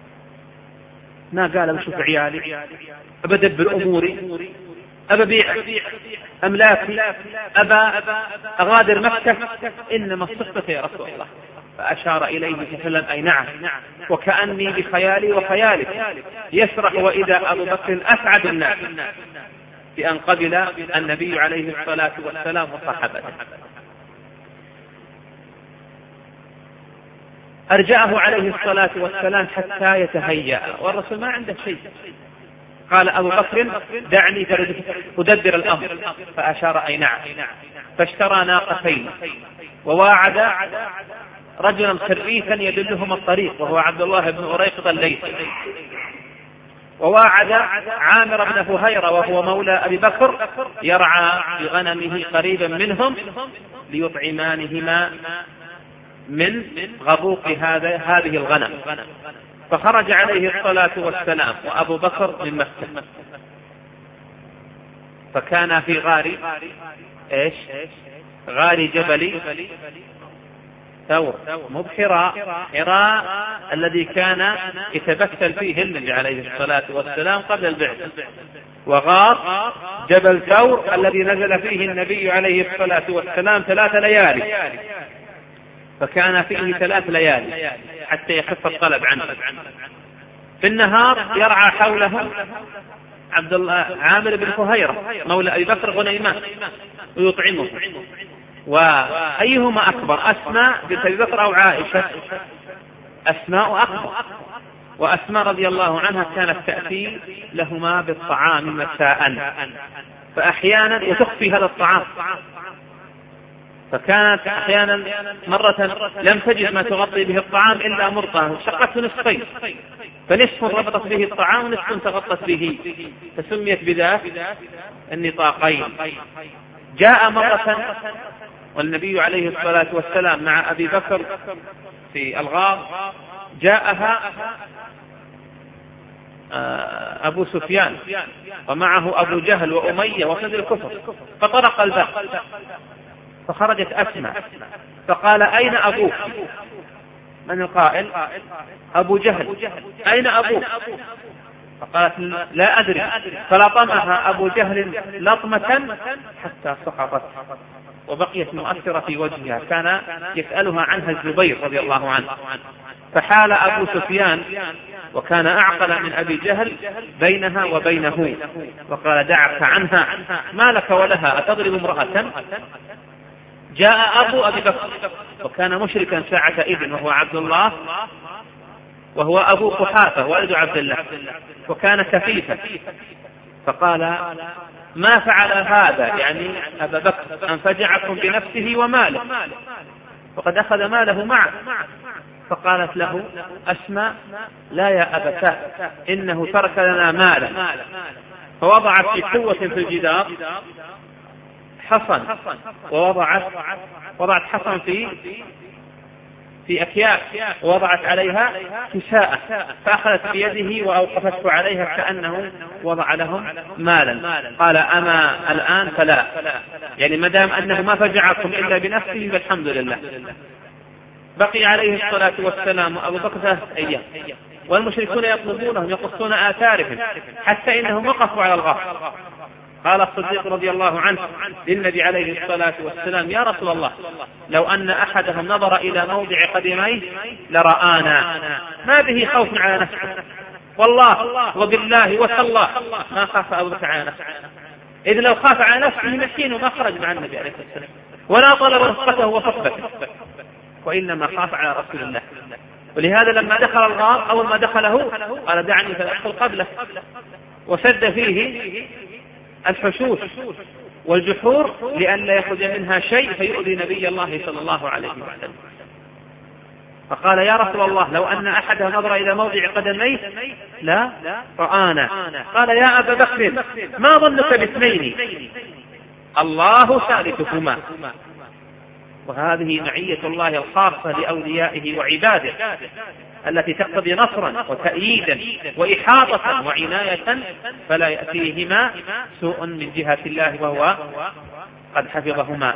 ما قال بشوف عيالي، أبدبر أموري، أبيع أملاكي، أبا أغادر مكة، إنما الصحبة يا رسول الله. فأشار إليه فسلم أي نعم، وكأني بخيالي وخيالك يسرح، وإذا أبو بكر أسعد الناس بأن قبل النبي عليه الصلاة والسلام وصحبته. أرجعه عليه الصلاة والسلام حتى يتهيأ، والرسول ما عنده شيء. قال أبو بكر دعني أدبر الأمر، فأشار أي نعم. فاشترى ناقتين وواعد رجلا خريفا يدلهم الطريق وهو عبد الله بن أريقط الليثي، وواعد عامر بن فهيرة وهو مولى أبي بكر يرعى بغنمه قريبا منهم ليطعمانهما من غبوق هذا هذه الغنم. فخرج عليه الصلاة والسلام وأبو بكر من مكة، فكان في غار إيش؟ غار جبل ثور، مو بحراء، حراء الذي كان يتبتل فيه النبي عليه الصلاة والسلام قبل البعثة، وغار جبل ثور الذي نزل فيه النبي عليه الصلاة والسلام ثلاث ليالي، فكان فيه ثلاث ليالي حتى يخف الطلب عنه. في النهار يرعى حوله عبد الله عامر بن فهيرة مولى أبي بكر غنيمان ويطعمه. وأيهما أكبر، أسماء بنت أبي بكر أو عائشة؟ أسماء أكبر، وأسماء رضي الله عنها كانت تأتي لهما بالطعام مساء، فأحيانا وتخفي هذا الطعام، فكانت أحيانا مرة لم تجد ما تغطي به الطعام إلا مرطة شقته نصفين، فنصف ربطت به الطعام ونصف تغطت به، فسميت بذات النطاقين. جاء مرة والنبي عليه الصلاة والسلام مع أبي بكر في الغار، جاءها أبو سفيان ومعه أبو جهل وأمية وسد الكفر، فطرق الباب فخرجت أسماء فقال: أين أبوك؟ من القائل؟ أبو جهل. أين أبوك؟ فقالت: لا أدري. فلطمها أبو جهل لطمة حتى سقطت وبقيت مؤثرة في وجهها، كان يسألها عنها الزبير رضي الله عنه. فحال أبو سفيان وكان أعقل من أبي جهل بينها وبينه وقال: دعك عنها، ما لك ولها، أتضرب امرأة؟ جاء أبو أبي بكر وكان مشركا ساعة إذن وهو عبد الله، وهو أبو قحافة والد عبد الله، وكان كفيفا، فقال: ما فعل هذا يعني أبا بكر أن فجعكم بنفسه وماله، وقد أخذ ماله معه. فقالت له أسماء: لا يا أبتاه، إنه ترك لنا مالا. فوضعت في قوة في الجدار حصن، ووضعت وضعت حصن في في أكياس ووضعت عليها كساء، فأخذت بيده وأوقفته عليها كأنه وضع لهم مالا. قال: أما الآن فلا، يعني مدام أنه ما فجعكم إلا بنفسه فالحمد لله. بقي عليه الصلاة والسلام أبو بكر ثلاثة أيام والمشركون يطلبونهم يقصون آثارهم حتى إنهم وقفوا على الغار. قال الصديق رضي الله عنه للنبي عليه الصلاة والسلام: يا رسول الله، لو أن أحدهم نظر إلى موضع قدميه لرآنا، ما به خوف على نفسه، والله وبالله وتالله ما خاف أبو بكر على نفسه، إذ لو خاف على نفسه مسكين وما خرج مع النبي عليه الصلاة والسلام ولا طلب رفقته وصحبته، وإنما خاف على رسول الله. ولهذا لما دخل الغار أول ما دخله قال: دعني فأدخل قبله، وسد فيه الحشوش والجحور لئلا يخرج منها شيء فيؤذي نبي الله صلى الله عليه وسلم. فقال: يا رسول الله، لو أن أحدها نظر إلى موضع قدميه لا رآنا. قال: يا أبا بكر، ما ظنك باثنين؟ الله ثالثهما. وهذه معية الله الخاصة لأوليائه وعباده التي تقتضي نصرا وتأييدا وإحاطة وعناية، فلا يأتيهما سوء من جهة الله وهو قد حفظهما.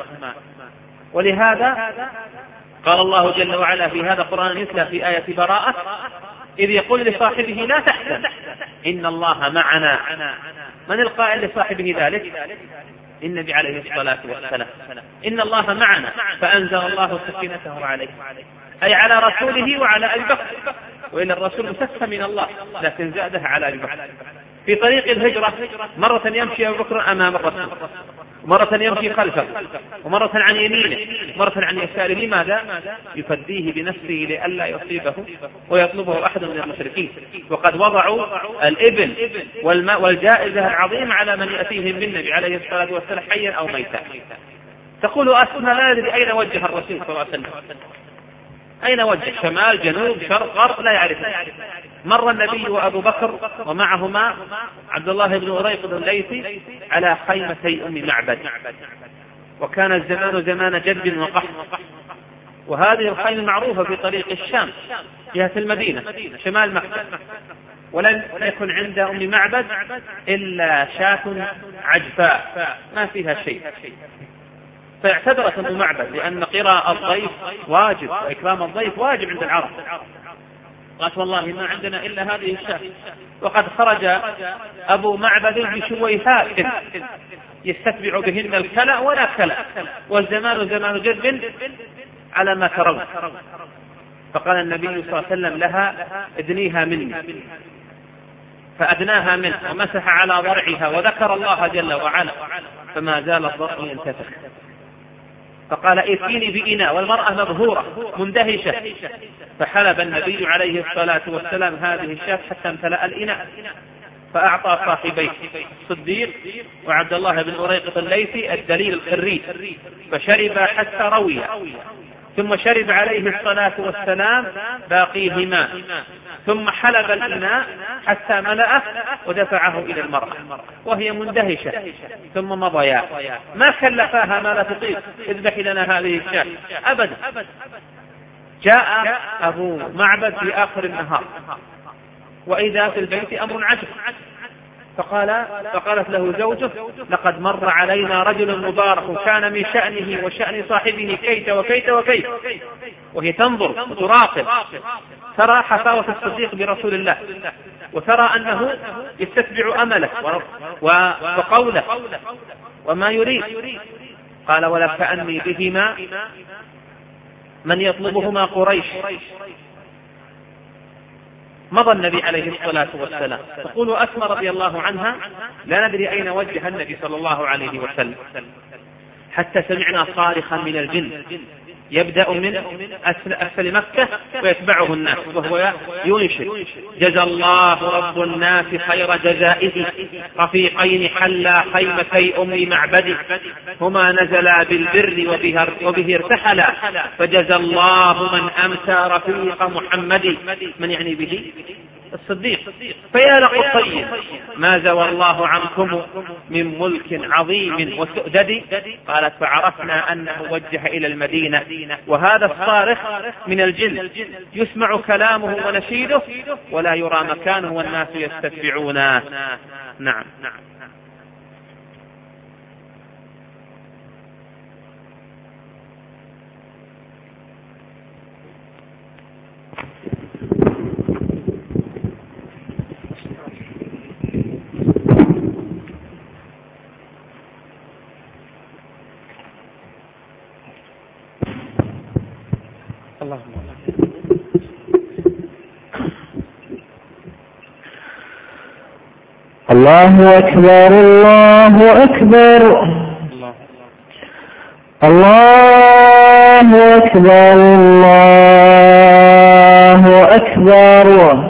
ولهذا قال الله جل وعلا في هذا القرآن يتلى في آية براءة: إذ يقول لصاحبه لا تحزن إن الله معنا. من القائل لصاحبه ذلك؟ النبي عليه الصلاة والسلام. إن الله معنا، فأنزل الله سكينته عليه، أي على رسوله وعلى أبي بكر، وإن الرسول مسكن من الله لكن زادها على أبي بكر. في طريق الهجرة مرة يمشي أبو بكر أمام الرسول، ومرة يمشي خلفه، ومرة عن يمينه، ومرة عن يساره. لماذا؟ يفديه بنفسه لئلا يصيبه ويطلبه أحد من المشركين. وقد وضعوا الإبل والماء والجائزة العظيمة على من يأتيهم بالنبي عليه الصلاة والسلام حيا أو ميتا. تقول أسمى: لا ندري أين وجه الرسول صلى الله عليه وسلم، أين وجه، شمال جنوب شرق غرب، لا يعرف. مر النبي وأبو بكر ومعهما عبد الله بن أريقط الليثي على خيمتي أم معبد، وكان الزمان زمان جد وقحط، وهذه الخيمة معروفة في طريق الشام جهة المدينة شمال مكة، ولم يكن عند أم معبد إلا شاة عجفاء ما فيها شيء. فاعتذرت أم معبد لأن قراءة الضيف واجب وإكرام الضيف واجب عند العرب. قالت: والله ما عندنا إلا هذه الشاة. وقد خرج أبو معبد بشويهات يستتبع بهن الكلأ ولا كلأ، والزمان زمان جد على ما ترون. فقال النبي صلى الله عليه وسلم لها: ادنيها مني. فأدناها منه ومسح على ضرعها وذكر الله جل وعلا، فما زال الضرع ينتفخ. فقال: ائتيني بإناء، والمرأة مبهورة مندهشة، فحلب النبي عليه الصلاة والسلام هذه الشاة حتى امتلأ الإناء، فأعطى صاحبيه الصديق وعبد الله بن أريقط الليثي الدليل الخريج، فشرب حتى روي، ثم شرب عليه الصلاة والسلام باقيهما، ثم حلب الإناء حتى ملأه ودفعه إلى المرأة وهي مندهشة، ثم مضيا، ما كلفاها ما لا تطيق: اذبحي لنا هذه الشاة أبدا. جاء أبو معبد في آخر النهار وإذا في البيت أمر عجب، فقال فقالت له زوجه: لقد مر علينا رجل مبارك كان من شأنه وشأن صاحبه كيت وكيت وكيت، وهي تنظر وتراقب، ترى حفاوة الصديق برسول الله، وترى أنه يتتبع أمله وقوله وما يريد. قال: ولكأني بهما من يطلبهما قريش. مضى النبي عليه الصلاة والسلام. تقول أسمى رضي الله عنها: لا ندري أين وجه النبي صلى الله عليه وسلم حتى سمعنا صارخا من الجن يبدأ من أسفل مكة ويتبعه الناس وهو ينشد: جزى الله رب الناس خير جزائه، رفيقين حلا خيمتي أم معبد، هما نزلا بالبر وبه ارتحلا، فجزى الله من أمسى رفيق محمد. من يعني به؟ الصديق. فيا لقصي ما زوى الله عنكم من ملك عظيم وسؤدد. قالت: فعرفنا أنه وجه إلى المدينة، وهذا الصارخ من الجن يسمع كلامه ونشيده ولا يرى مكانه والناس يستتبعونه. نعم. الله أكبر الله أكبر الله أكبر الله أكبر.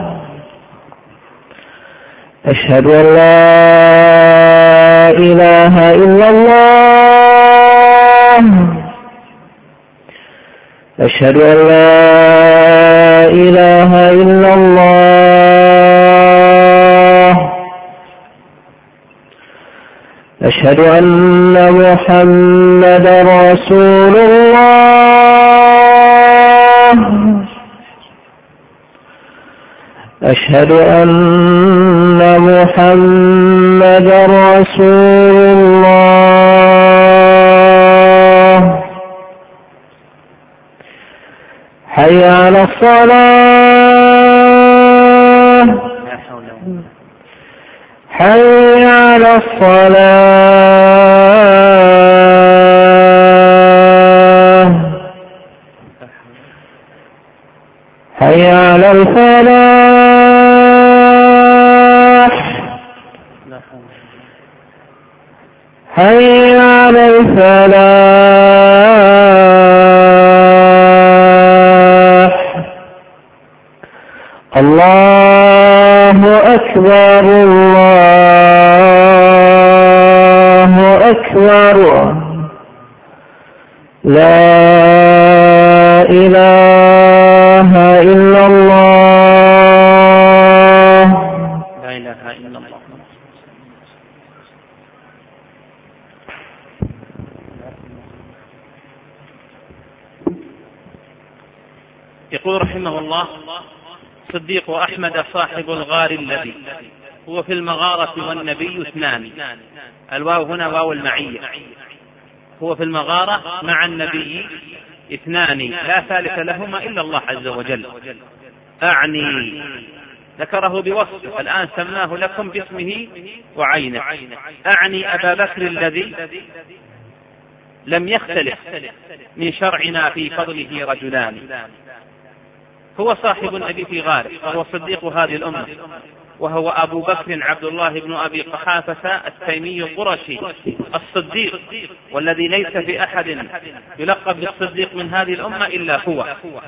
أشهد أن لا إله إلا الله. أشهد أن لا إله إلا الله. أشهد أن محمدا رسول الله. أشهد أن محمدا رسول الله. حي على الصلاة. حي على الصلاة. حي على الفلاح. حي على الفلاح. الله أكبر الله أكبر. لا إله إلا الله. لا إله إلا الله. يقول رحمه الله: صديق أحمد صاحب الغار الذي هو في المغارة والنبي اثنان. الواو هنا واو المعية. هو في المغارة مع النبي اثنان لا ثالث لهما إلا الله عز وجل. أعني ذكره بوصفه، الآن سماه لكم باسمه وعينه. أعني أبا بكر الذي لم يختلف من شرعنا في فضله رجلان. هو صاحب النبي في غاره، وهو صديق هذه الأمة، وهو أبو بكر عبد الله بن أبي قحافة التيمي القرشي الصديق، والذي ليس في أحد يلقب بالصديق من هذه الأمة إلا هو.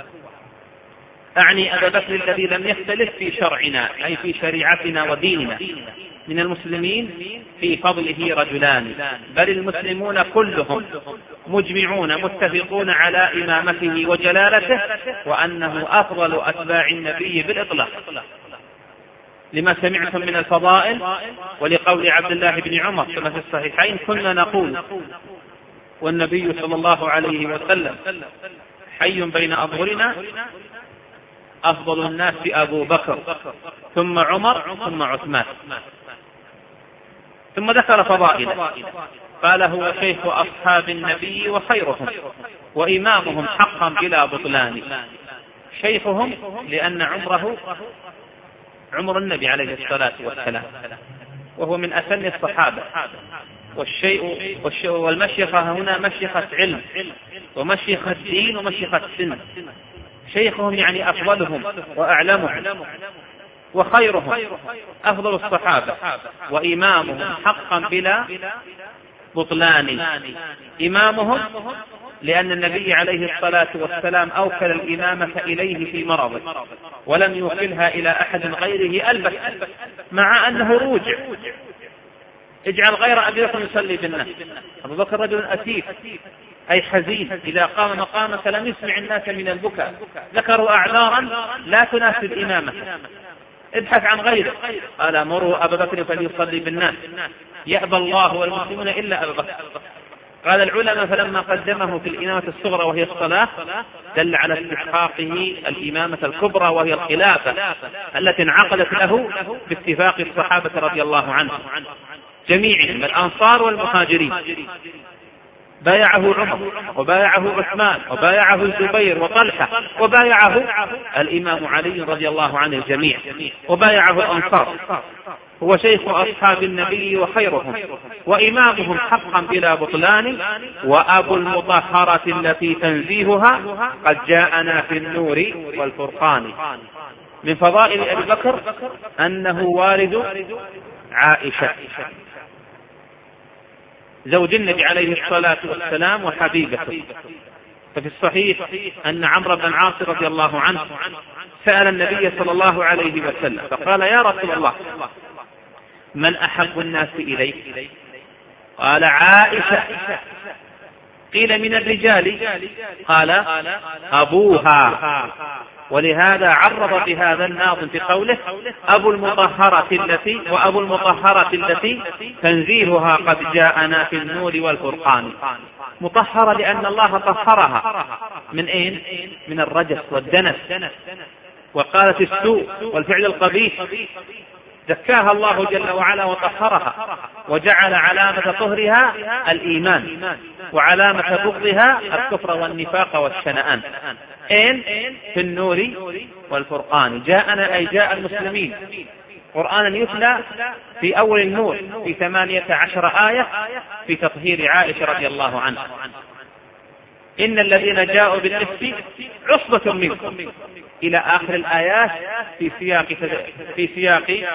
أعني أبا بكر الذي لم يختلف في شرعنا أي في شريعتنا وديننا من المسلمين في فضله رجلان، بل المسلمون كلهم مجمعون متفقون على إمامته وجلالته، وأنه أفضل أتباع النبي بالإطلاق، لما سمعتم من الفضائل، ولقول عبد الله بن عمر كما في الصحيحين: كنا نقول والنبي صلى الله عليه وسلم حي بين أظهرنا أفضل الناس أبو بكر ثم عمر ثم عثمان. ثم ذكر فضائله قال هو شيخ أصحاب النبي وخيرهم وإمامهم حقا بلا بطلان. شيخهم لأن عمره عمر النبي عليه الصلاة والسلام، وهو من أسن الصحابة. والشيء والشيء والمشيخة هنا مشيخة علم ومشيخة دين ومشيخة سن. شيخهم يعني أفضلهم وأعلمهم وخيرهم أفضل الصحابة وإمامهم حقا بلا بطلان. إمامهم لأن النبي عليه الصلاة والسلام أوكل الإمامة إليه في مرضه ولم يوكلها إلى أحد غيره ألبس، مع أنه روجع. اجعل غير أبي بكر يصلي بالناس. أبو بكر رجل أسيف أي حزين، إذا قام مقامك لم يسمع الناس من البكاء. ذكروا أعذارا لا تناسب إمامة، ابحث عن غيره. قال مروا أبا بكر فليصلي بالناس، يأبى الله والمسلمون إلا أبا بكر. قال العلماء فلما قدمه في الإمامة الصغرى وهي الصلاة دل على استحقاقه الإمامة الكبرى وهي الخلافة التي انعقدت له باتفاق الصحابة رضي الله عنهم جميعهم الأنصار والمهاجرين. بايعه عمر وبايعه عثمان وبايعه الزبير وطلحة وبايعه الإمام علي رضي الله عنه الجميع وبايعه الأنصار. هو شيخ أصحاب النبي وخيرهم وإمامهم حقا بلا بطلان، وأبو المطهرة التي تنزيهها قد جاءنا في النور والفرقان. من فضائل أبي بكر أنه والد عائشة زوج النبي عليه الصلاة والسلام وحبيبته. ففي الصحيح أن عمرو بن العاص رضي الله عنه سأل النبي صلى الله عليه وسلم فقال يا رسول الله من أحب الناس إليك؟ قال عائشة. قيل من الرجال؟ قال أبوها. ولهذا عرض بهذا الناظم في قوله أبو المطهرة التي وأبو المطهرة التي تنزيهها قد جاءنا في النور والفرقان. مطهرة لأن الله طهرها من أين؟ من الرجس والدنس وقالت السوء والفعل القبيح، زكاها الله جل وعلا وطهرها وجعل علامة طهرها الإيمان وعلامة بغضها الكفر والنفاق والشنآن. أين؟ في النور والفرقان. جاءنا أي جاء المسلمين قرآنا يتلى في أول النور في ثمانية عشر آية في تطهير عائشة رضي الله عنها. إن الذين جاءوا بالإفك عصبة منكم إلى آخر الآيات في سياق في سياق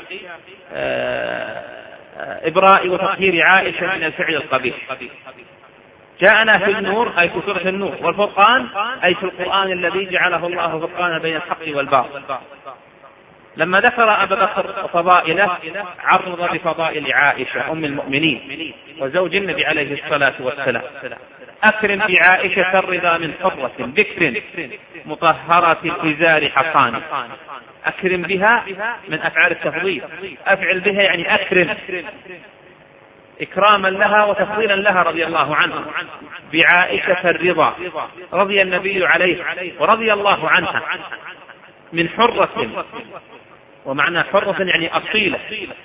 إبراء وتطهير عائشة من الفعل القبيح. جاءنا في النور أي في سورة النور، والفرقان أي في القرآن الذي جعله الله فرقانا بين الحق والباطل. لما ذكر أبا بكر فضائله عرض بفضائل عائشة أم المؤمنين وزوج النبي عليه الصلاة والسلام. أكرم بعائشة الرضا من حرة بكر مطهرة الإزار حصان. أكرم بها من أفعال التفضيل، أفعل بها يعني أكرم إكراما لها وتفضيلا لها رضي الله عنها. بعائشة الرضا رضي النبي عليه ورضي الله عنها من حرة، ومعنى حرة يعني أصيلة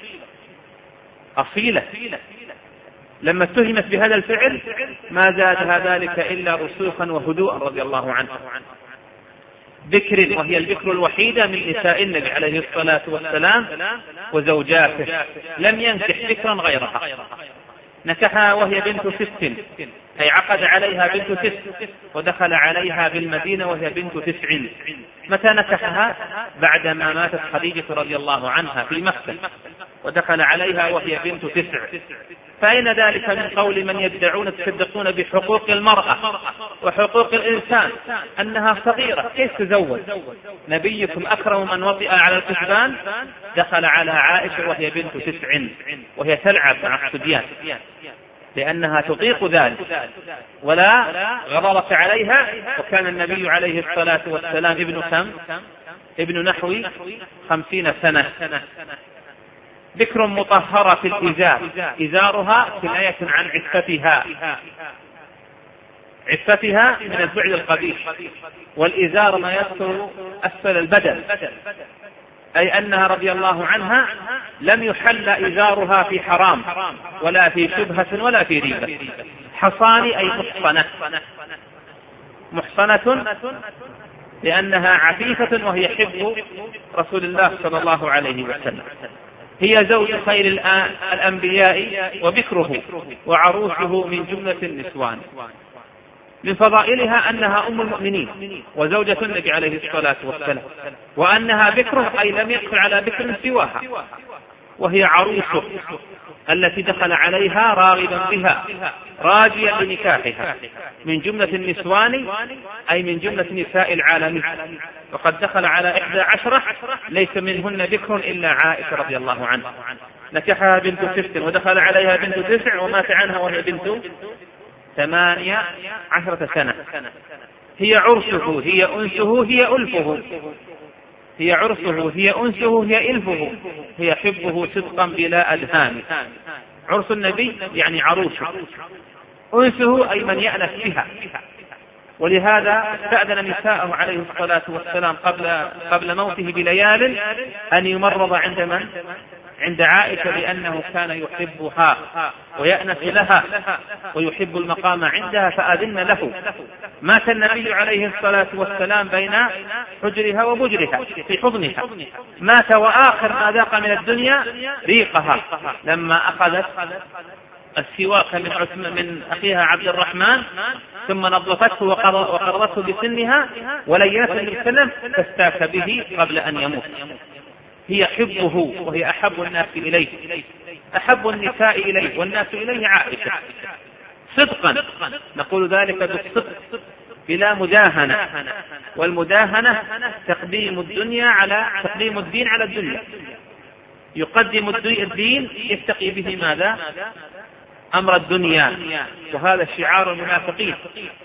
أصيلة. لما اتهمت بهذا الفعل ما زادها ذلك إلا رسوخا وهدوءا رضي الله عنها. بكر وهي البكر الوحيدة من نساء النبي عليه الصلاة والسلام وزوجاته، لم ينكح بكرا غيرها. نكحها وهي بنت ست أي عقد عليها بنت ست، ودخل عليها بالمدينة وهي بنت تسع. متى نكحها؟ بعدما ماتت خديجة رضي الله عنها في مكة، ودخل عليها وهي بنت تسع. فأين ذلك من قول من يدعون تصدقون بحقوق المرأة وحقوق الإنسان أنها صغيرة؟ كيف تزوج؟ نبيكم أكرم من وطئ على الكثبان دخل على عائشة وهي بنت تسع وهي تلعب مع الصبيان لأنها تطيق ذلك ولا غضبت عليها. وكان النبي عليه الصلاة والسلام ابن كم؟ ابن نحو خمسين سنة. بكر مطهرة في الإزار، إزارها كناية عن عفتها عفتها من الفعل القبيح. والإزار ما يستر أسفل البدن، أي أنها رضي الله عنها لم يحل إزارها في حرام ولا في شبهة ولا في ريبة. حصاني أي محصنة، محصنة لأنها عفيفة وهي حب رسول الله صلى الله عليه وسلم. هي زوج خير الأنبياء وبكره وعروسه من جملة النسوان. من فضائلها أنها أم المؤمنين وزوجة النبي عليه الصلاة والسلام، وأنها بكره أي لم يدخل على بكر سواها، وهي عروسه التي دخل عليها راغبا بها راجيا لنكاحها، من جملة النسوان أي من جملة نساء العالمين. وقد دخل على إحدى عشرة ليس منهن بكر إلا عائشة رضي الله عنها، نكحها بنت ست ودخل عليها بنت تسع ومات عنها وهي بنت ثمانية عشرة سنة. هي عرسه هي أنسه هي ألفه، هي عرسه هي أنسه هي إلفه، هي حبه صدقا بلا أدهان. عرس النبي يعني عروسه، أنسه أي من يأنس بها. ولهذا استأذن نساءه عليه الصلاة والسلام قبل قبل موته بليال أن يمرض عند من؟ عند عائشة، لأنه كان يحبها ويأنس لها ويحب المقام عندها، فأذن له. مات النبي عليه الصلاة والسلام بين حجرها وبجرها في حضنها، مات وآخر ما ذاق من الدنيا ريقها لما أخذت السواك من من أخيها عبد الرحمن، ثم نظفته وقرضته بسنها ولينته بالسلم فاستاك به قبل أن يموت. هي حبه وهي أحب الناس إليه، أحب النساء إليه والناس إليه عائشة صدقا. نقول ذلك بالصدق بلا مداهنة، والمداهنة تقديم الدنيا على تقديم الدين على الدنيا. يقدم الدين يتقي به ماذا؟ أمر الدنيا، وهذا شعار المنافقين،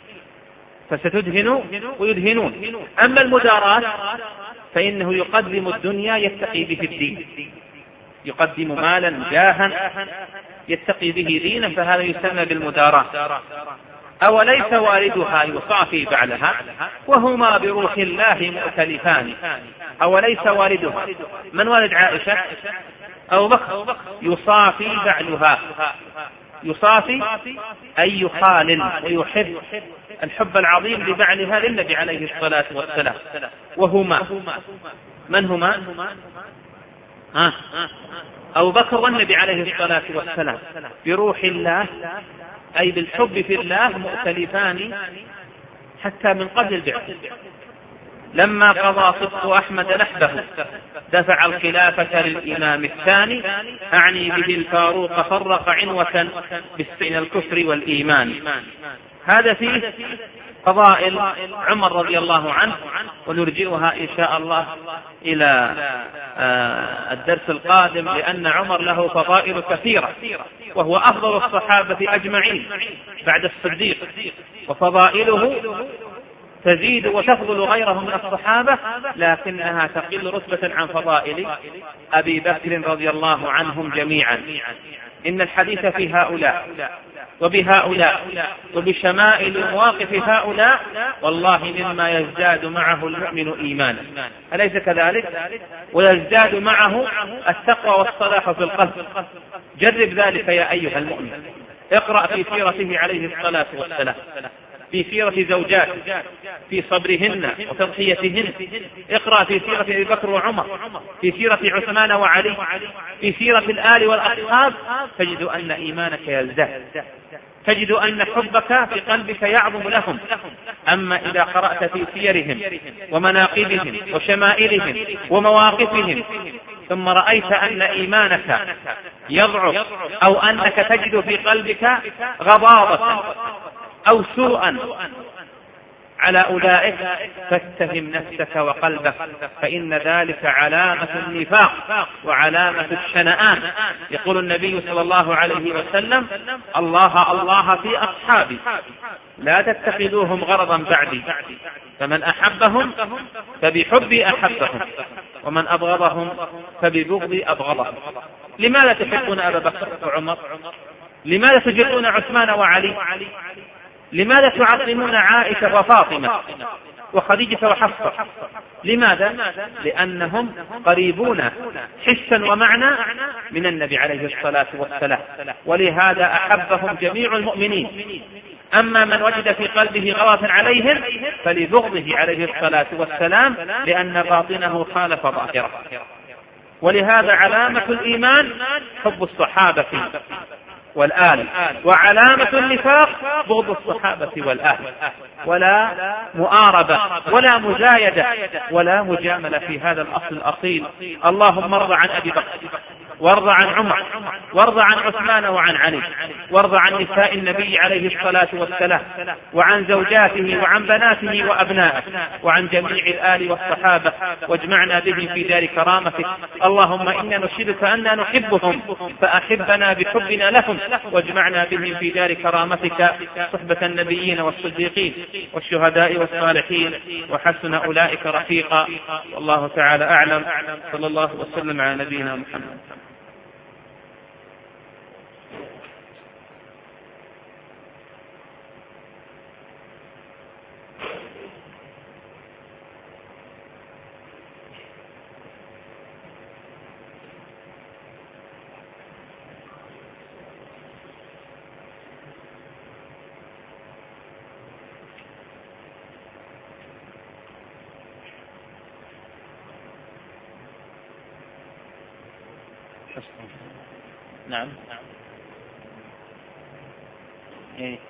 فستدهن ويدهنون. أما المدارات فإنه يقدم الدنيا يتقي به الدين، يقدم مالا جاها يتقي به دينا، فهذا يسمى بالمدارات. أوليس والدها يصافي بعلها وهما بروح الله مؤتلفان. أوليس والدها، من والد عائشة؟ أبو بكر، يصافي بعلها، يصافي أي يخالل ويحب الحب العظيم لبعلها للنبي عليه الصلاة والسلام. وهما من هما؟ آه. أبو بكر والنبي عليه الصلاة والسلام بروح الله أي بالحب في الله مؤتلفان حتى من قبل البعث. لما قضى صدق أحمد نحبه دفع الخلافة للإمام الثاني، أعني به الفاروق فرق عنوة بين الكفر والإيمان. هذا فيه فضائل عمر رضي الله عنه، ونرجئها إن شاء الله إلى الدرس القادم، لأن عمر له فضائل كثيرة وهو أفضل الصحابة أجمعين بعد الصديق، وفضائله تزيد وتفضل غيره من الصحابة، لكنها تقل رتبة عن فضائل أبي بكر رضي الله عنهم جميعا. إن الحديث في هؤلاء وبهؤلاء وبشمائل مواقف هؤلاء والله مما يزداد معه المؤمن إيمانا، أليس كذلك؟ ويزداد معه التقوى والصلاح في القلب. جرب ذلك يا أيها المؤمن، اقرأ في سيرته عليه الصلاة والسلام، في سيرة زوجاته، في صبرهن وتضحيتهن. اقرأ في سيرة أبي بكر وعمر، في سيرة عثمان وعلي، في سيرة الآل والأصحاب، تجد أن إيمانك يزداد، تجد أن حبك في قلبك يعظم لهم. أما إذا قرأت في سيرهم ومناقبهم وشمائلهم ومواقفهم ثم رأيت أن إيمانك يضعف، أو أنك تجد في قلبك غضاضة أو سوءا على أولئك، فاتهم نفسك وقلبك، فإن ذلك علامة النفاق وعلامة الشنآن. يقول النبي صلى الله عليه وسلم: الله الله في أصحابي لا تتخذوهم غرضا بعدي، فمن أحبهم فبحبي أحبهم، ومن أبغضهم فببغضي أبغضهم. لماذا تحبون أبا بكر وعمر؟ لماذا تجدون عثمان وعلي؟ لماذا تعظمون عائشة وفاطمة وخديجة وحفصة؟ لماذا؟ لأنهم قريبون حسا ومعنى من النبي عليه الصلاة والسلام، ولهذا أحبهم جميع المؤمنين. أما من وجد في قلبه غضبا عليهم فلبغضه عليه الصلاة والسلام، لأن باطنه خالف ظاهره. ولهذا علامة الإيمان حب الصحابة والآل، وعلامة النفاق بغض الصحابة والآل، ولا مؤاربة ولا مزايدة ولا مجاملة في هذا الأصل الأصيل. اللهم ارض عن أبي بكر، وارض عن عمر، وارض عن عثمان وعن علي، وارض عن نساء النبي عليه الصلاة والسلام، وعن زوجاته وعن بناته وأبنائه، وعن جميع الآل والصحابة، واجمعنا بهم في دار كرامتك. اللهم إنا نشهدك أننا نحبهم فأحبنا بحبنا لهم، واجمعنا بهم في دار كرامتك صحبة النبيين والصديقين والشهداء والصالحين، وحسن أولئك رفيقا. والله تعالى أعلم. صلى الله وسلم على نبينا محمد. نعم. إيه.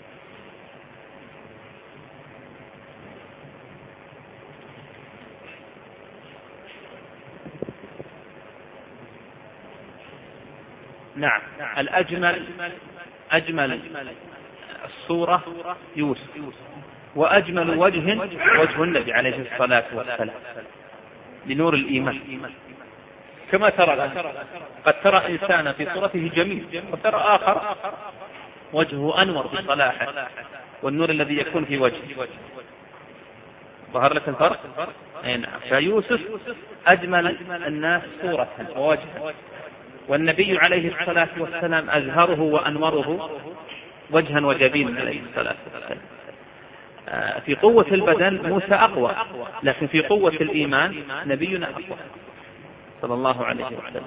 نعم. الأجمل أجمل الصورة يوسف، وأجمل وجه وجه النبي عليه الصلاة والسلام لنور الإيمان. كما ترى قد ترى إنسانا في صورته جميل، وترى آخر وجهه أنور بصلاحه والنور الذي يكون في وجهه. ظهر لك الفرق؟ أي نعم. فيوسف أجمل الناس صورة ووجها، والنبي عليه الصلاة والسلام أزهره وأنوره وجها وجبينا عليه الصلاة والسلام. في قوة البدن موسى أقوى، لكن في قوة الإيمان نبينا أقوى صلى الله عليه وسلم.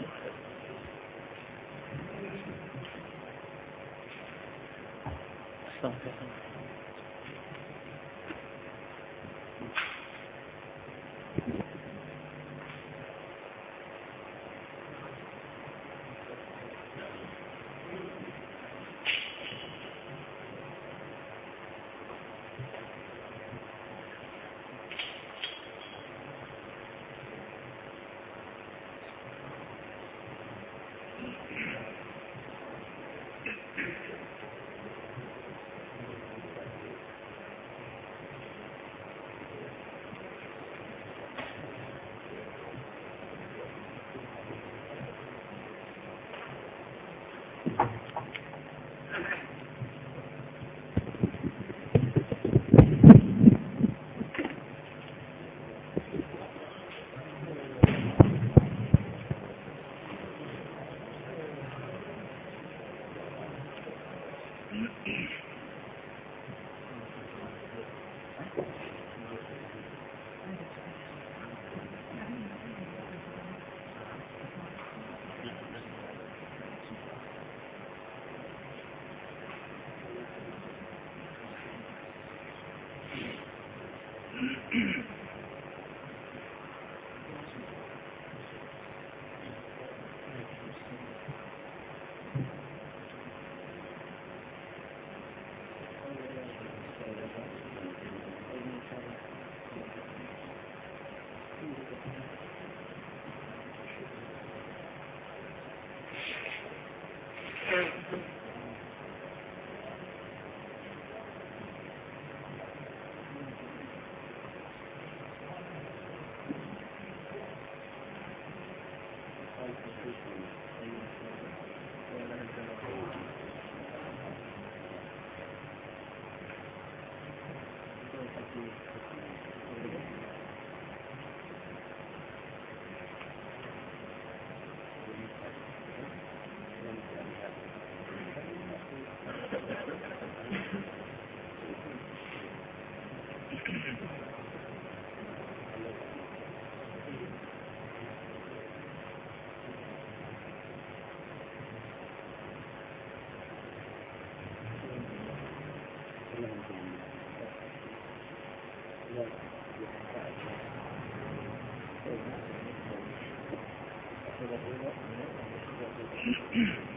Thank you.